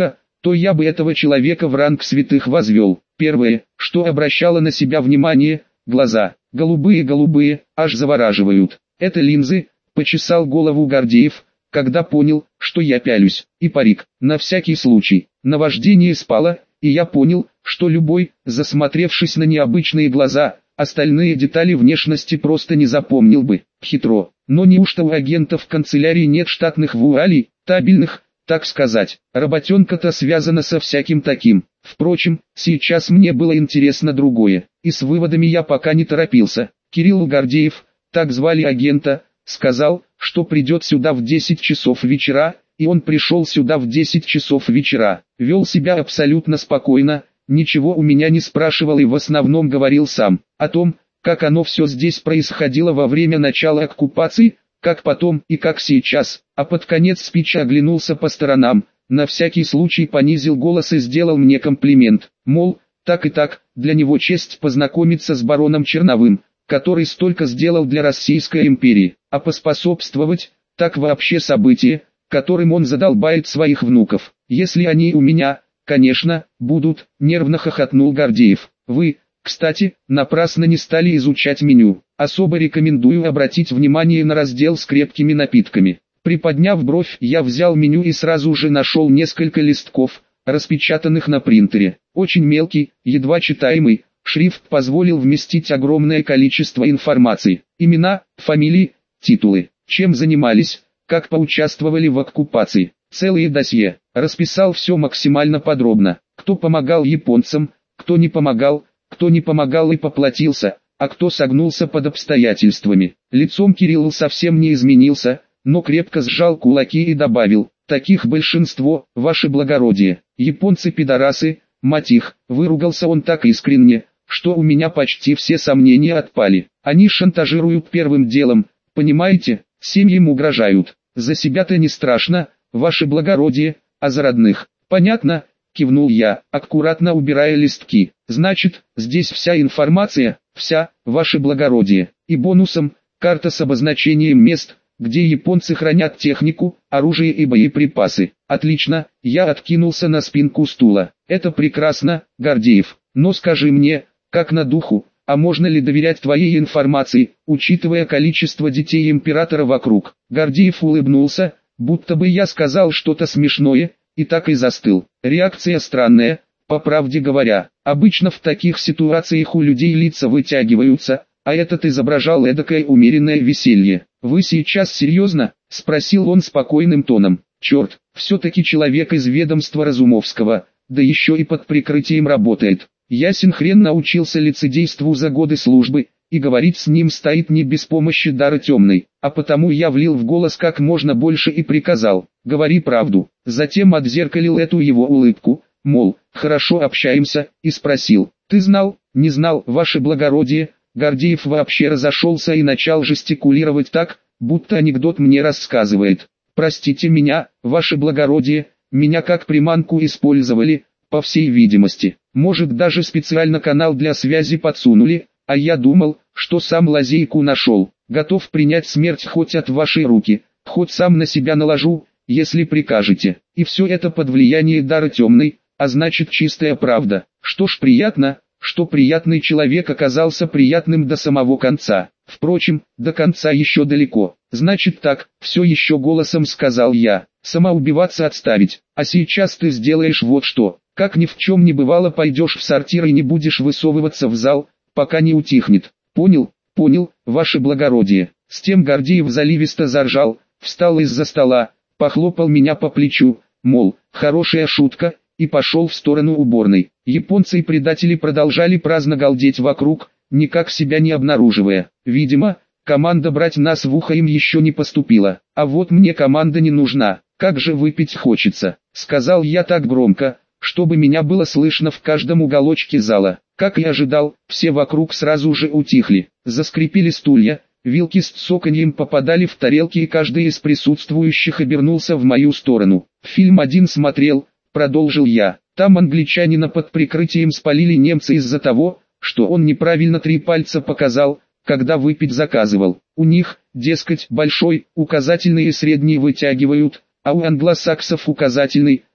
то я бы этого человека в ранг святых возвел. Первое, что обращало на себя внимание, глаза, голубые, аж завораживают. Это линзы, почесал голову Гордеев, когда понял, что я пялюсь, и парик, на всякий случай. Наваждение спало, и я понял, что любой, засмотревшись на необычные глаза, остальные детали внешности просто не запомнил бы. Хитро. Но неужто у агентов канцелярии нет штатных вуалей, табельных, так сказать? Работенка-то связана со всяким таким. Впрочем, сейчас мне было интересно другое, и с выводами я пока не торопился. Кирилл Гордеев, так звали агента, сказал, что придет сюда в 10 часов вечера, и он пришел сюда в 10 часов вечера. Вел себя абсолютно спокойно, ничего у меня не спрашивал и в основном говорил сам. О том, как оно все здесь происходило во время начала оккупации, как потом и как сейчас. А под конец спича оглянулся по сторонам, на всякий случай понизил голос и сделал мне комплимент. Мол, так и так, для него честь познакомиться с бароном Черновым, который столько сделал для Российской империи, а поспособствовать, так вообще событие, которым он задолбает своих внуков. Если они у меня, конечно, будут, нервно хохотнул Гордеев. Вы, кстати, напрасно не стали изучать меню. Особо рекомендую обратить внимание на раздел с крепкими напитками. Приподняв бровь, я взял меню и сразу же нашел несколько листков, распечатанных на принтере. Очень мелкий, едва читаемый, шрифт позволил вместить огромное количество информации. Имена, фамилии, титулы, чем занимались, как поучаствовали в оккупации. Целые досье. Расписал все максимально подробно. Кто помогал японцам, кто не помогал и поплатился, а кто согнулся под обстоятельствами. Лицом Кирилл совсем не изменился, но крепко сжал кулаки и добавил: таких большинство, ваше благородие. Японцы пидорасы, мать их. Выругался он так искренне, что у меня почти все сомнения отпали. Они шантажируют первым делом, понимаете, семьям угрожают. За себя-то не страшно, ваше благородие, а за родных. Понятно, кивнул я, аккуратно убирая листки. Значит, здесь вся информация, вся, ваше благородие. И бонусом, карта с обозначением мест, где японцы хранят технику, оружие и боеприпасы. Отлично, я откинулся на спинку стула. Это прекрасно, Гордеев. Но скажи мне, как на духу, а можно ли доверять твоей информации, учитывая количество детей императора вокруг? Гордеев улыбнулся, будто бы я сказал что-то смешное, и так и застыл. Реакция странная, по правде говоря. Обычно в таких ситуациях у людей лица вытягиваются, а этот изображал эдакое умеренное веселье. «Вы сейчас серьезно?» – спросил он спокойным тоном. «Черт, все-таки человек из ведомства Разумовского, да еще и под прикрытием работает. Ясен хрен научился лицедейству за годы службы, и говорить с ним стоит не без помощи дара темной, а потому я влил в голос как можно больше и приказал: говори правду». Затем отзеркалил эту его улыбку, мол, хорошо общаемся, и спросил: ты знал, не знал, ваше благородие? Гордеев вообще разошелся и начал жестикулировать так, будто анекдот мне рассказывает. Простите меня, ваше благородие, меня как приманку использовали, по всей видимости. Может, даже специально канал для связи подсунули, а я думал, что сам лазейку нашел. Готов принять смерть хоть от вашей руки, хоть сам на себя наложу, если прикажете. И все это под влияние дара темной, а значит чистая правда. Что ж, приятно, что приятный человек оказался приятным до самого конца. Впрочем, до конца еще далеко. Значит так, все еще голосом сказал я. Самоубиваться отставить. А сейчас ты сделаешь вот что. Как ни в чем не бывало, пойдешь в сортир и не будешь высовываться в зал, пока не утихнет. Понял, ваше благородие. С тем Гордеев заливисто заржал, встал из-за стола, похлопал меня по плечу, мол, хорошая шутка, и пошел в сторону уборной. Японцы и предатели продолжали праздно галдеть вокруг, никак себя не обнаруживая. Видимо, команда брать нас в ухо им еще не поступила. А вот мне команда не нужна, как же выпить хочется, сказал я так громко, чтобы меня было слышно в каждом уголочке зала. Как и ожидал, все вокруг сразу же утихли. Заскрипели стулья, вилки с цоканьем попадали в тарелки, и каждый из присутствующих обернулся в мою сторону. Фильм один смотрел, продолжил я. Там англичанина под прикрытием спалили немцы из-за того, что он неправильно 3 пальца показал, когда выпить заказывал. У них, дескать, большой, указательный и средний вытягивают, а у англосаксов указательный,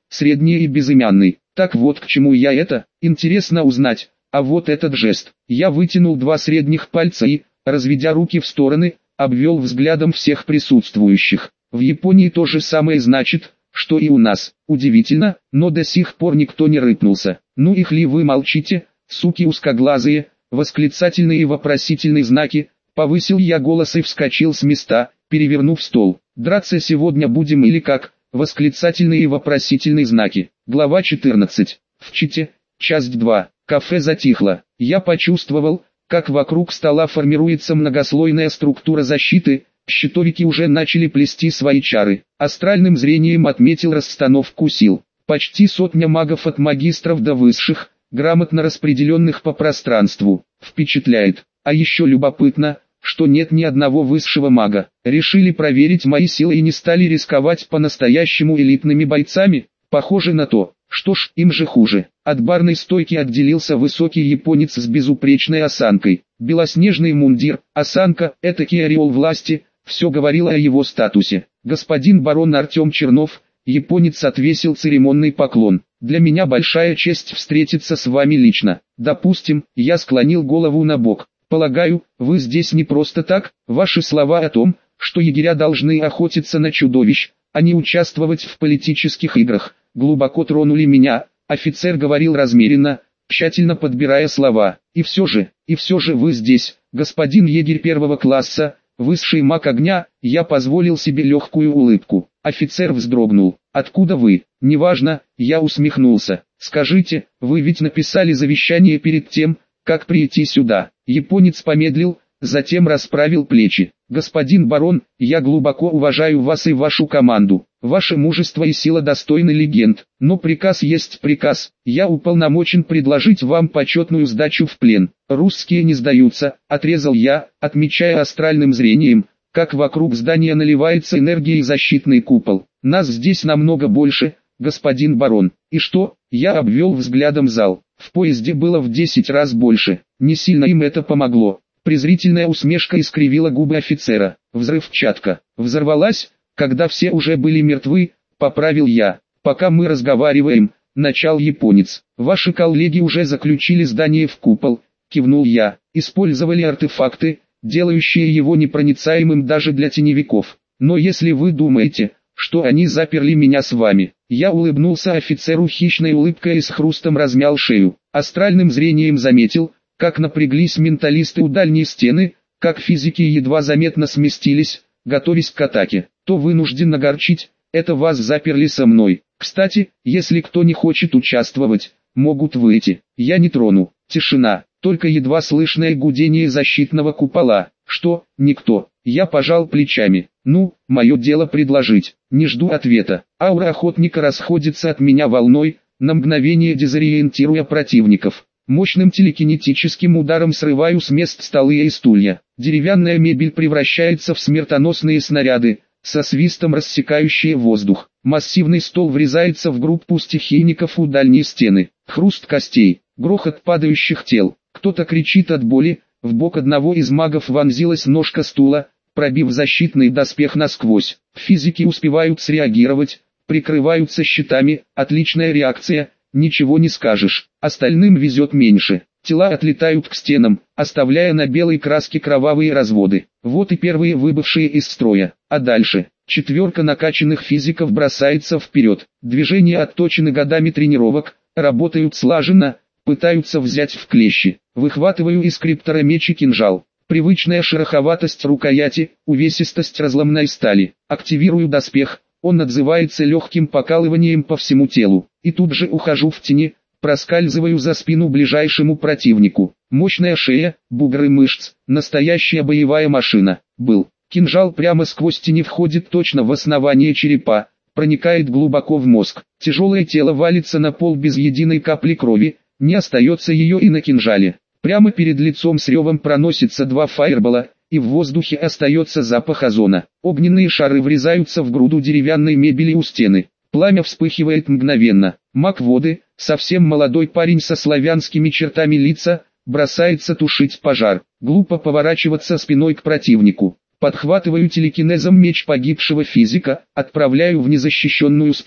средний и безымянный. Так вот к чему я это, интересно узнать. А вот этот жест. Я вытянул два средних пальца и, разведя руки в стороны, обвел взглядом всех присутствующих. В Японии то же самое значит, что и у нас. Удивительно, но до сих пор никто не рыпнулся. Ну их ли вы молчите, суки узкоглазые, восклицательные и вопросительные знаки, повысил я голос и вскочил с места, перевернув стол. Драться сегодня будем или как, восклицательные и вопросительные знаки. Глава 14. В Чите, часть 2. Кафе затихло. Я почувствовал, как вокруг стола формируется многослойная структура защиты, щитовики уже начали плести свои чары. Астральным зрением отметил расстановку сил. Почти сотня магов от магистров до высших, грамотно распределенных по пространству. Впечатляет. А еще любопытно, что нет ни одного высшего мага. Решили проверить мои силы и не стали рисковать по-настоящему элитными бойцами? Похоже на то. Что ж, им же хуже. От барной стойки отделился высокий японец с безупречной осанкой. Белоснежный мундир, осанка, этакий ореол власти, все говорило о его статусе. Господин барон Артем Чернов, японец отвесил церемонный поклон. Для меня большая честь встретиться с вами лично. Допустим, я склонил голову на бок. Полагаю, вы здесь не просто так. Ваши слова о том, что егеря должны охотиться на чудовищ, а не участвовать в политических играх, глубоко тронули меня. Офицер говорил размеренно, тщательно подбирая слова. И все же вы здесь, господин егерь первого класса, высший маг огня. Я позволил себе легкую улыбку. Офицер вздрогнул. Откуда вы? Неважно, я усмехнулся. Скажите, вы ведь написали завещание перед тем, как прийти сюда? Японец помедлил, затем расправил плечи. Господин барон, я глубоко уважаю вас и вашу команду. Ваше мужество и сила достойны легенд, но приказ есть приказ. Я уполномочен предложить вам почетную сдачу в плен. Русские не сдаются, отрезал я, отмечая астральным зрением, как вокруг здания наливается энергией защитный купол. Нас здесь намного больше, господин барон. И что? Я обвел взглядом зал. В поезде было в 10 раз больше. Не сильно им это помогло. Презрительная усмешка искривила губы офицера. Взрывчатка взорвалась, когда все уже были мертвы, поправил я. Пока мы разговариваем, начал японец. Ваши коллеги уже заключили здание в купол, кивнул я. Использовали артефакты, делающие его непроницаемым даже для теневиков. Но если вы думаете, что они заперли меня с вами, я улыбнулся офицеру хищной улыбкой и с хрустом размял шею. Астральным зрением заметил, как напряглись менталисты у дальней стены, как физики едва заметно сместились, готовясь к атаке. То вынужден огорчить, это вас заперли со мной. Кстати, если кто не хочет участвовать, могут выйти. Я не трону. Тишина, только едва слышное гудение защитного купола. Что, никто? Я пожал плечами. Ну, мое дело предложить. Не жду ответа. Аура охотника расходится от меня волной, на мгновение дезориентируя противников. Мощным телекинетическим ударом срываю с мест столы и стулья. Деревянная мебель превращается в смертоносные снаряды, со свистом рассекающие воздух. Массивный стол врезается в группу стихийников у дальней стены. Хруст костей, грохот падающих тел. Кто-то кричит от боли, в бок одного из магов вонзилась ножка стула, пробив защитный доспех насквозь. Физики успевают среагировать, прикрываются щитами, отличная реакция. Ничего не скажешь, остальным везет меньше. Тела отлетают к стенам, оставляя на белой краске кровавые разводы. Вот и первые выбывшие из строя. А дальше, четверка накачанных физиков бросается вперед. Движения отточены годами тренировок, работают слаженно, пытаются взять в клещи. Выхватываю из криптора меч и кинжал. Привычная шероховатость рукояти, увесистость разломной стали. Активирую доспех. Он отзывается легким покалыванием по всему телу. И тут же ухожу в тени, проскальзываю за спину ближайшему противнику. Мощная шея, бугры мышц, настоящая боевая машина. Был. Кинжал прямо сквозь тени входит точно в основание черепа, проникает глубоко в мозг. Тяжелое тело валится на пол без единой капли крови, не остается ее и на кинжале. Прямо перед лицом с ревом проносится два фаербола, и в воздухе остается запах озона. Огненные шары врезаются в груду деревянной мебели у стены. Пламя вспыхивает мгновенно. Маг воды, совсем молодой парень со славянскими чертами лица, бросается тушить пожар. Глупо поворачиваться спиной к противнику. Подхватываю телекинезом меч погибшего физика, отправляю в незащищенную спину.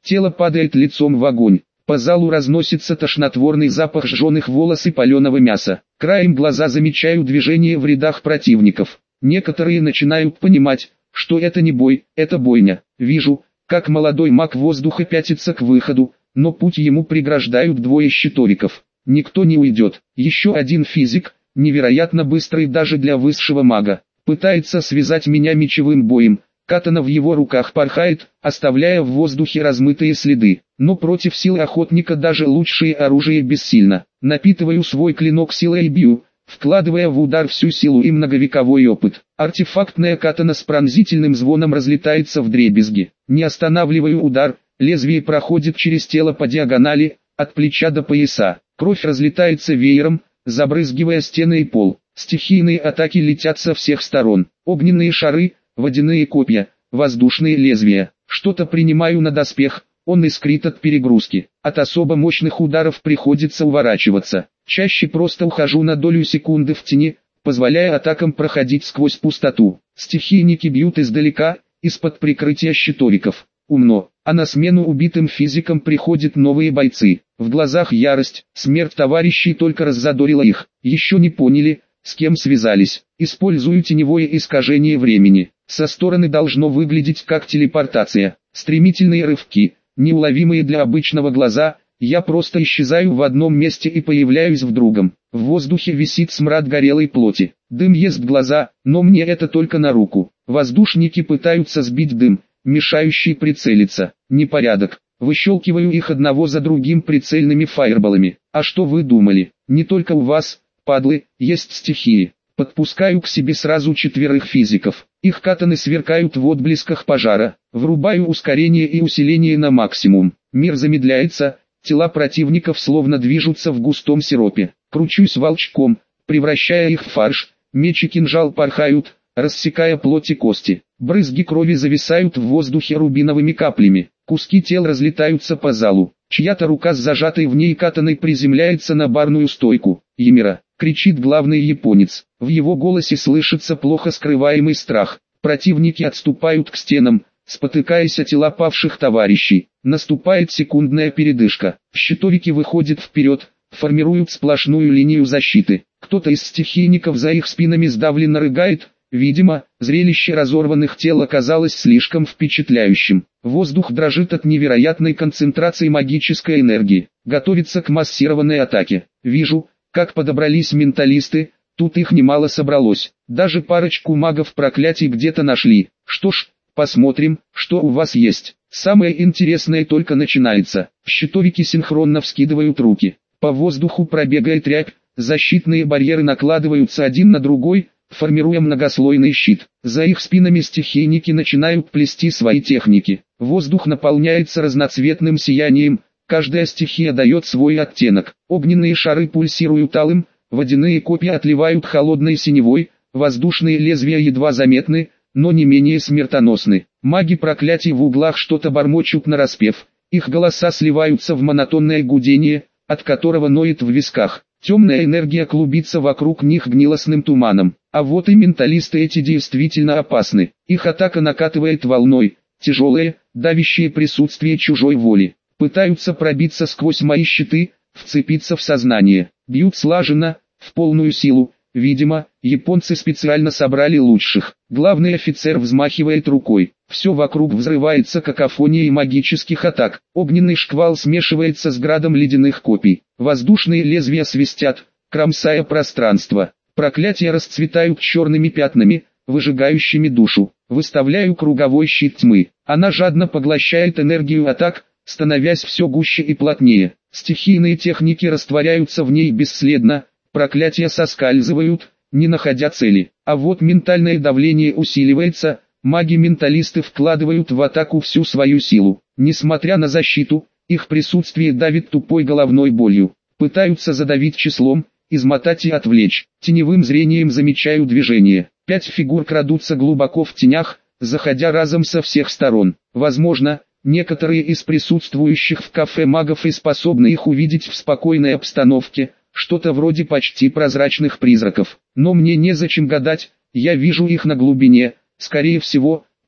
тело падает лицом в огонь. По залу разносится тошнотворный запах сжженных волос и паленого мяса. Краем глаза замечаю движение в рядах противников. Некоторые начинают понимать, что это не бой, это бойня. Вижу, как молодой маг воздуха пятится к выходу, но путь ему преграждают двое щитовиков. Никто не уйдет. Еще один физик, невероятно быстрый даже для высшего мага, пытается связать меня мечевым боем. Катана в его руках порхает, оставляя в воздухе размытые следы. Но против силы охотника даже лучшее оружие бессильно. Напитываю свой клинок силой и бью, вкладывая в удар всю силу и многовековой опыт. Артефактная катана с пронзительным звоном разлетается вдребезги. Не останавливаю удар, лезвие проходит через тело по диагонали, от плеча до пояса. Кровь разлетается веером, забрызгивая стены и пол. Стихийные атаки летят со всех сторон. Огненные шары, водяные копья, воздушные лезвия. Что-то принимаю на доспех, он искрит от перегрузки. От особо мощных ударов приходится уворачиваться. Чаще просто ухожу на долю секунды в тени, позволяя атакам проходить сквозь пустоту. Стихийники бьют издалека, из-под прикрытия щитовиков. Умно, а на смену убитым физикам приходят новые бойцы. В глазах ярость, смерть товарищей только раззадорила их. Еще не поняли, с кем связались. Использую теневое искажение времени. Со стороны должно выглядеть как телепортация. Стремительные рывки, неуловимые для обычного глаза, я просто исчезаю в одном месте и появляюсь в другом. В воздухе висит смрад горелой плоти. Дым ест глаза, но мне это только на руку. Воздушники пытаются сбить дым, мешающий прицелиться. Непорядок. Выщелкиваю их одного за другим прицельными фаерболами. А что вы думали? Не только у вас, падлы, есть стихии. Подпускаю к себе сразу 4 физиков. Их катаны сверкают в отблесках пожара. Врубаю ускорение и усиление на максимум. Мир замедляется, тела противников словно движутся в густом сиропе. Кручусь волчком, превращая их в фарш. Меч и кинжал порхают, рассекая плоть и кости. Брызги крови зависают в воздухе рубиновыми каплями. Куски тел разлетаются по залу. Чья-то рука с зажатой в ней катаной приземляется на барную стойку. «Емира!» — кричит главный японец. В его голосе слышится плохо скрываемый страх. Противники отступают к стенам, спотыкаясь о тела павших товарищей. Наступает секундная передышка. Щитовики выходят вперед, формируют сплошную линию защиты. Кто-то из стихийников за их спинами сдавленно рыгает. Видимо, зрелище разорванных тел оказалось слишком впечатляющим. Воздух дрожит от невероятной концентрации магической энергии. Готовится к массированной атаке. Вижу, как подобрались менталисты, тут их немало собралось. Даже парочку магов проклятий где-то нашли. Что ж, посмотрим, что у вас есть. Самое интересное только начинается. Щитовики синхронно вскидывают руки. По воздуху пробегает рябь, защитные барьеры накладываются один на другой, формируя многослойный щит. За их спинами стихийники начинают плести свои техники. Воздух наполняется разноцветным сиянием, каждая стихия дает свой оттенок. Огненные шары пульсируют алым, водяные копья отливают холодной синевой, воздушные лезвия едва заметны, но не менее смертоносны. Маги проклятий в углах что-то бормочут нараспев, их голоса сливаются в монотонное гудение, от которого ноет в висках. Темная энергия клубится вокруг них гнилостным туманом. А вот и менталисты эти действительно опасны. Их атака накатывает волной, тяжелое, давящее присутствие чужой воли. Пытаются пробиться сквозь мои щиты, вцепиться в сознание. Бьют слаженно, в полную силу. Видимо, японцы специально собрали лучших. Главный офицер взмахивает рукой. Все вокруг взрывается какофонией магических атак. Огненный шквал смешивается с градом ледяных копий. Воздушные лезвия свистят, кромсая пространство. Проклятия расцветают черными пятнами, выжигающими душу. Выставляю круговой щит тьмы. Она жадно поглощает энергию атак, становясь все гуще и плотнее. Стихийные техники растворяются в ней бесследно. Проклятия соскальзывают, не находя цели. А вот ментальное давление усиливается, маги-менталисты вкладывают в атаку всю свою силу. Несмотря на защиту, их присутствие давит тупой головной болью. Пытаются задавить числом, измотать и отвлечь. Теневым зрением замечаю движение. 5 фигур крадутся глубоко в тенях, заходя разом со всех сторон. Возможно, некоторые из присутствующих в кафе магов и способны их увидеть в спокойной обстановке. Что-то вроде почти прозрачных призраков. Но мне незачем гадать, я вижу их на глубине, скорее всего,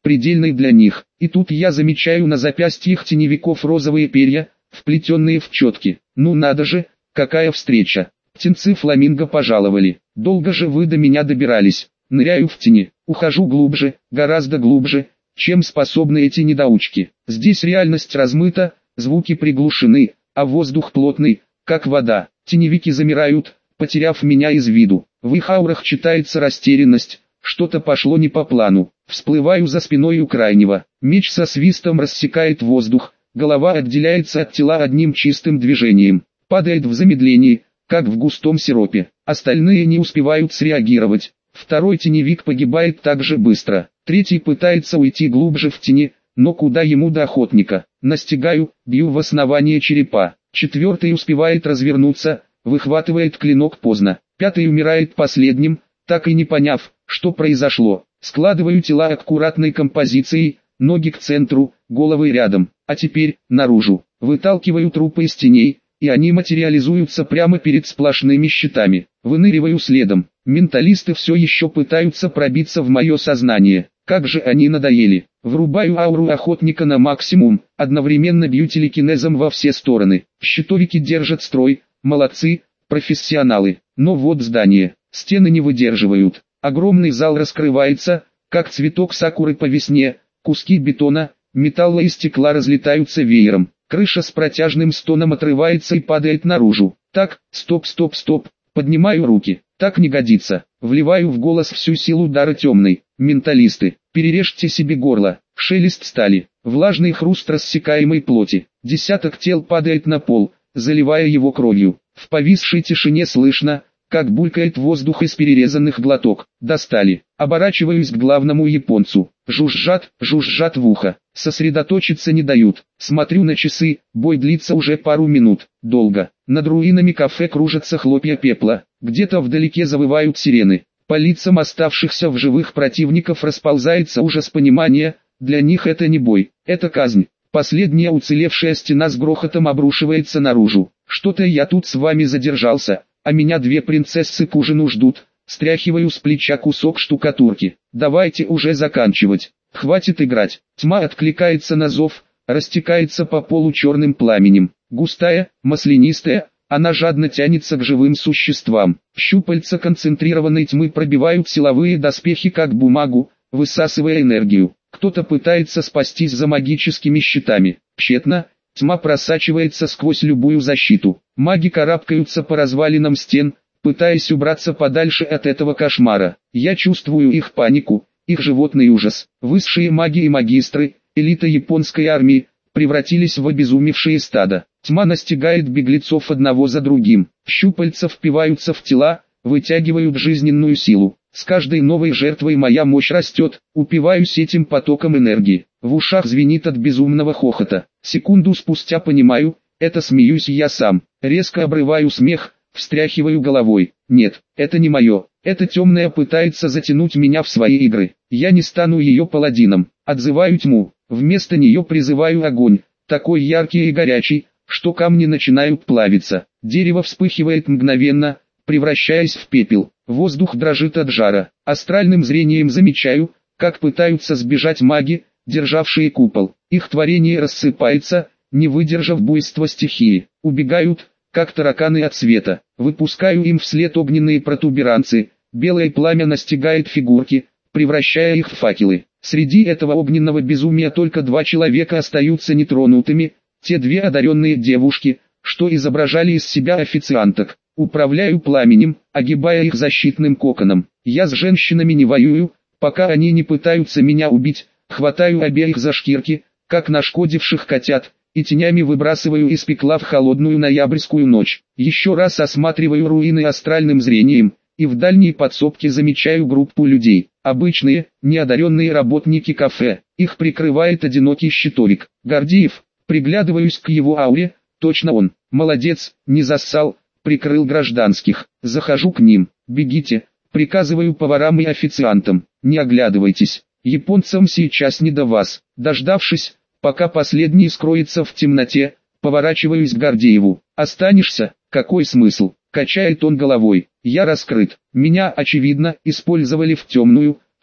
предельной для них. И тут я замечаю на запястьях теневиков розовые перья, вплетенные в четки. Ну надо же, какая встреча. Птенцы фламинго пожаловали. Долго же вы до меня добирались. Ныряю в тени, ухожу глубже, гораздо глубже, чем способны эти недоучки. Здесь реальность размыта, звуки приглушены, а воздух плотный, как вода. Теневики замирают, потеряв меня из виду. В их аурах читается растерянность, что-то пошло не по плану. Всплываю за спиной у крайнего. Меч со свистом рассекает воздух, голова отделяется от тела одним чистым движением. Падает в замедлении, как в густом сиропе. Остальные не успевают среагировать. Второй теневик погибает так же быстро. Третий пытается уйти глубже в тени, но куда ему до охотника. Настигаю, бью в основание черепа. Четвертый успевает развернуться, выхватывает клинок поздно. Пятый умирает последним, так и не поняв, что произошло. Складываю тела аккуратной композицией, ноги к центру, головы рядом. А теперь, наружу. Выталкиваю трупы из теней, и они материализуются прямо перед сплошными щитами. Выныриваю следом. Менталисты все еще пытаются пробиться в мое сознание. Как же они надоели. Врубаю ауру охотника на максимум, одновременно бью телекинезом во все стороны. Щитовики держат строй, молодцы, профессионалы. Но вот здание, стены не выдерживают. Огромный зал раскрывается, как цветок сакуры по весне, куски бетона, металла и стекла разлетаются веером. Крыша с протяжным стоном отрывается и падает наружу. Так, стоп, поднимаю руки. Так не годится. Вливаю в голос всю силу удара темной. Менталисты, перережьте себе горло. Шелест стали, влажный хруст рассекаемой плоти. Десяток тел падает на пол, заливая его кровью. В повисшей тишине слышно, как булькает воздух из перерезанных глоток. Достали. Оборачиваюсь к главному японцу. Жужжат в ухо. Сосредоточиться не дают. Смотрю на часы, бой длится уже пару минут. Долго. Над руинами кафе кружатся хлопья пепла. Где-то вдалеке завывают сирены. По лицам оставшихся в живых противников расползается ужас понимания. Для них это не бой, это казнь. Последняя уцелевшая стена с грохотом обрушивается наружу. Что-то я тут с вами задержался, а меня две принцессы к ужину ждут. Стряхиваю с плеча кусок штукатурки. Давайте уже заканчивать. Хватит играть. Тьма откликается на зов, растекается по полу черным пламенем. Густая, маслянистая, она жадно тянется к живым существам. Щупальца концентрированной тьмы пробивают силовые доспехи как бумагу, высасывая энергию. Кто-то пытается спастись за магическими щитами. Тщетно, тьма просачивается сквозь любую защиту. Маги карабкаются по развалинам стен, пытаясь убраться подальше от этого кошмара. Я чувствую их панику, их животный ужас. Высшие маги и магистры, элита японской армии, превратились в обезумевшие стада. Тьма настигает беглецов одного за другим. Щупальца впиваются в тела, вытягивают жизненную силу. С каждой новой жертвой моя мощь растет, упиваюсь этим потоком энергии. В ушах звенит от безумного хохота. Секунду спустя понимаю, это смеюсь я сам. Резко обрываю смех, встряхиваю головой. Нет, это не мое. Эта темная пытается затянуть меня в свои игры. Я не стану ее паладином. Отзываю тьму. Вместо нее призываю огонь. Такой яркий и горячий, что камни начинают плавиться. Дерево вспыхивает мгновенно, превращаясь в пепел. Воздух дрожит от жара. Астральным зрением замечаю, как пытаются сбежать маги, державшие купол. Их творение рассыпается, не выдержав буйства стихии. Убегают, как тараканы от света. Выпускаю им вслед огненные протуберанцы. Белое пламя настигает фигурки, превращая их в факелы. Среди этого огненного безумия только два человека остаются нетронутыми, те две одаренные девушки, что изображали из себя официанток. Управляю пламенем, огибая их защитным коконом. Я с женщинами не воюю, пока они не пытаются меня убить. Хватаю обеих за шкирки, как нашкодивших котят, и тенями выбрасываю из пекла в холодную ноябрьскую ночь. Еще раз осматриваю руины астральным зрением, и в дальней подсобке замечаю группу людей. Обычные, неодаренные работники кафе. Их прикрывает одинокий щитовик. Гордеев. Приглядываюсь к его ауре. Точно он. Молодец, не зассал. Прикрыл гражданских. Захожу к ним. Бегите. Приказываю поварам и официантам. Не оглядывайтесь. Японцам сейчас не до вас. Дождавшись, пока последний скроется в темноте, поворачиваюсь к Гордееву. Останешься? Какой смысл? Качает он головой. Я раскрыт. Меня, очевидно, использовали в темную,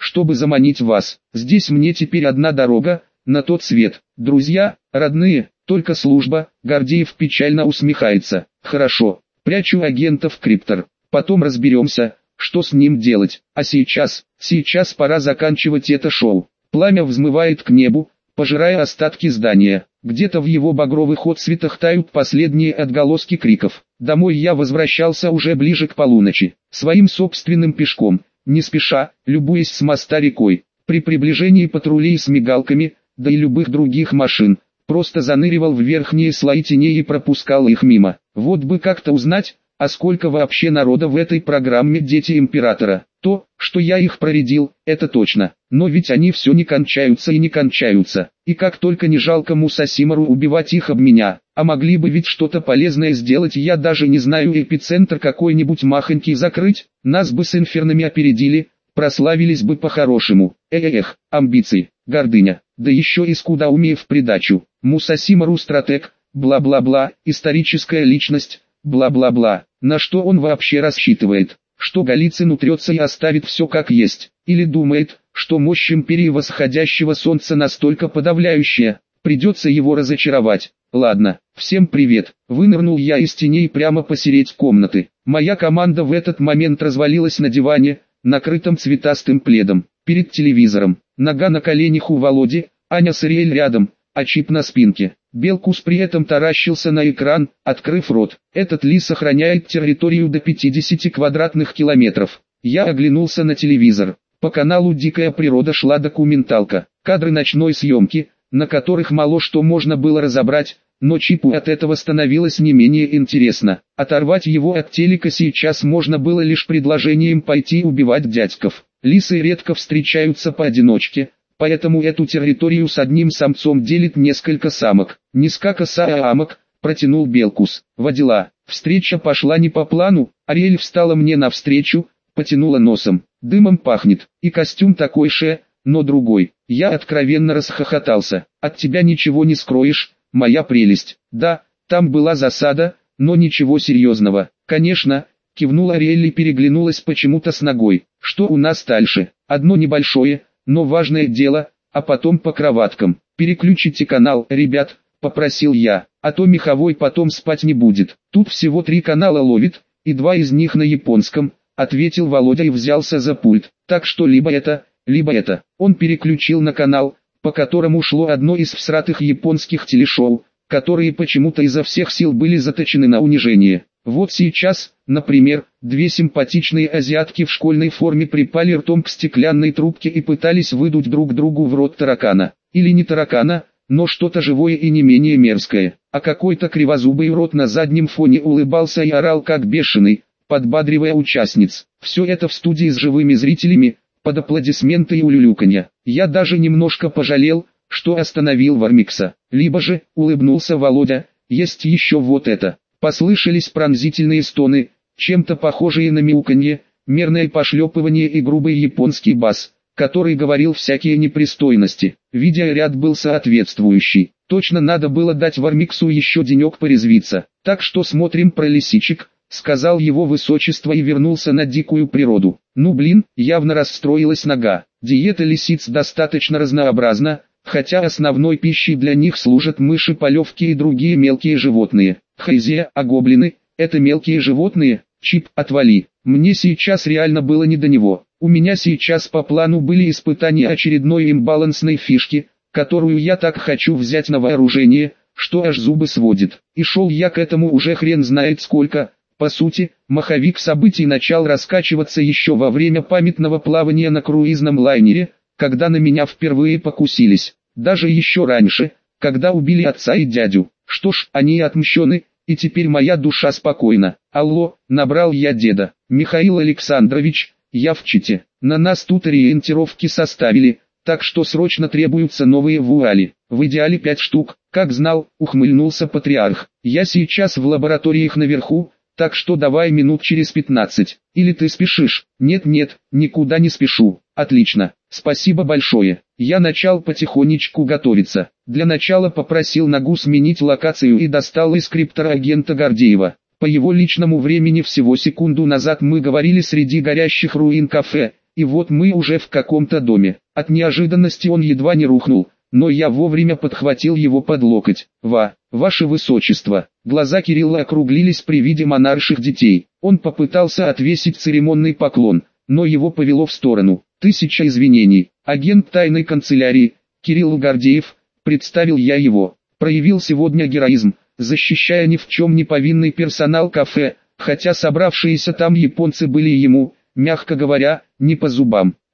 чтобы заманить вас. Здесь мне теперь одна дорога, на тот свет. Друзья, родные, только служба. Гордеев печально усмехается. Хорошо, прячу агента в криптор. Потом разберемся, что с ним делать. А сейчас пора заканчивать это шоу. Пламя взмывает к небу, пожирая остатки здания. Где-то в его багровых отсветах тают последние отголоски криков. Домой я возвращался уже ближе к полуночи. Своим собственным пешком, не спеша, любуясь с моста рекой. При приближении патрулей с мигалками, да и любых других машин, просто заныривал в верхние слои теней и пропускал их мимо. Вот бы как-то узнать, а сколько вообще народа в этой программе «Дети Императора». То, что я их проредил, это точно. Но ведь они все не кончаются и не кончаются. И как только не жалко Мусасимару убивать их об меня. А могли бы ведь что-то полезное сделать, я даже не знаю, эпицентр какой-нибудь махонький закрыть. Нас бы с инфернами опередили, прославились бы по-хорошему. Эх, амбиции, гордыня, да еще и скудоумие в придачу. Мусасимару стратег, бла-бла-бла, историческая личность, бла-бла-бла. На что он вообще рассчитывает? Что Голицын утрется и оставит все как есть? Или думает, что мощь империи восходящего солнца настолько подавляющая, придется его разочаровать? Ладно, всем привет. Вынырнул я из теней прямо посередине комнаты. Моя команда в этот момент развалилась на диване, накрытом цветастым пледом, перед телевизором. Нога на коленях у Володи, Аня с Ириэль рядом, а Чип на спинке. Белкус при этом таращился на экран, открыв рот. Этот лис охраняет территорию до 50 квадратных километров. Я оглянулся на телевизор. По каналу «Дикая природа» шла документалка. Кадры ночной съемки, на которых мало что можно было разобрать, но Чипу от этого становилось не менее интересно. Оторвать его от телека сейчас можно было лишь предложением пойти убивать дядьков. Лисы редко встречаются поодиночке, поэтому эту территорию с одним самцом делит несколько самок. «Не скакаса, а амок», — протянул Белкус. «Водила». Встреча пошла не по плану, Ариэль встала мне навстречу, потянула носом. Дымом пахнет, и костюм такой же, но другой. Я откровенно расхохотался. «От тебя ничего не скроешь, моя прелесть». «Да, там была засада, но ничего серьезного». «Конечно», — кивнула Ариэль и переглянулась почему-то с ногой. «Что у нас дальше?» «Одно небольшое, но важное дело, а потом по кроваткам». «Переключите канал, ребят», — попросил я, «а то Меховой потом спать не будет». «Тут всего 3 канала ловит, и 2 из них на японском», — ответил Володя и взялся за пульт. «Так что либо это, либо это». Он переключил на канал, по которому шло одно из всратых японских телешоу, которые почему-то изо всех сил были заточены на унижение. Вот сейчас, например, 2 симпатичные азиатки в школьной форме припали ртом к стеклянной трубке и пытались выдуть друг другу в рот таракана. Или не таракана, но что-то живое и не менее мерзкое. А какой-то кривозубый рот на заднем фоне улыбался и орал как бешеный, подбадривая участниц. Все это в студии с живыми зрителями, под аплодисменты и улюлюканья. Я даже немножко пожалел, что остановил Вармикса. Либо же, улыбнулся Володя, есть еще вот это. Послышались пронзительные стоны, чем-то похожие на мяуканье, мерное пошлепывание и грубый японский бас, который говорил всякие непристойности. Видеоряд был соответствующий. Точно надо было дать Вармиксу еще денек порезвиться. Так что смотрим про лисичек, сказал его высочество и вернулся на дикую природу. Ну блин, явно расстроилась нога. Диета лисиц достаточно разнообразна, хотя основной пищей для них служат мыши, полевки и другие мелкие животные. Хайзе, а гоблины – это мелкие животные? Чип, отвали. Мне сейчас реально было не до него. У меня сейчас по плану были испытания очередной имбалансной фишки, которую я так хочу взять на вооружение, что аж зубы сводит. И шел я к этому уже хрен знает сколько. По сути, маховик событий начал раскачиваться еще во время памятного плавания на круизном лайнере, когда на меня впервые покусились. Даже еще раньше, когда убили отца и дядю. Что ж, они отмщены, и теперь моя душа спокойна. Алло, набрал я деда. Михаил Александрович, я в Чите. На нас тут ориентировки составили, так что срочно требуются новые вуали. В идеале 5 штук, как знал, ухмыльнулся патриарх. Я сейчас в лабораториях наверху, так что давай минут через 15. Или ты спешишь? Нет-нет, никуда не спешу. Отлично, спасибо большое. Я начал потихонечку готовиться. Для начала попросил Нагу сменить локацию и достал из криптора агента Гордеева. По его личному времени всего секунду назад мы говорили среди горящих руин кафе, и вот мы уже в каком-то доме. От неожиданности он едва не рухнул, но я вовремя подхватил его под локоть. Ваше Высочество. Глаза Кирилла округлились при виде монарших детей. Он попытался отвесить церемонный поклон, но его повело в сторону. Тысяча извинений. Агент тайной канцелярии, Кирилл Гордеев, представил я его. Проявил сегодня героизм, защищая ни в чем не повинный персонал кафе, хотя собравшиеся там японцы были ему, мягко говоря, не по зубам.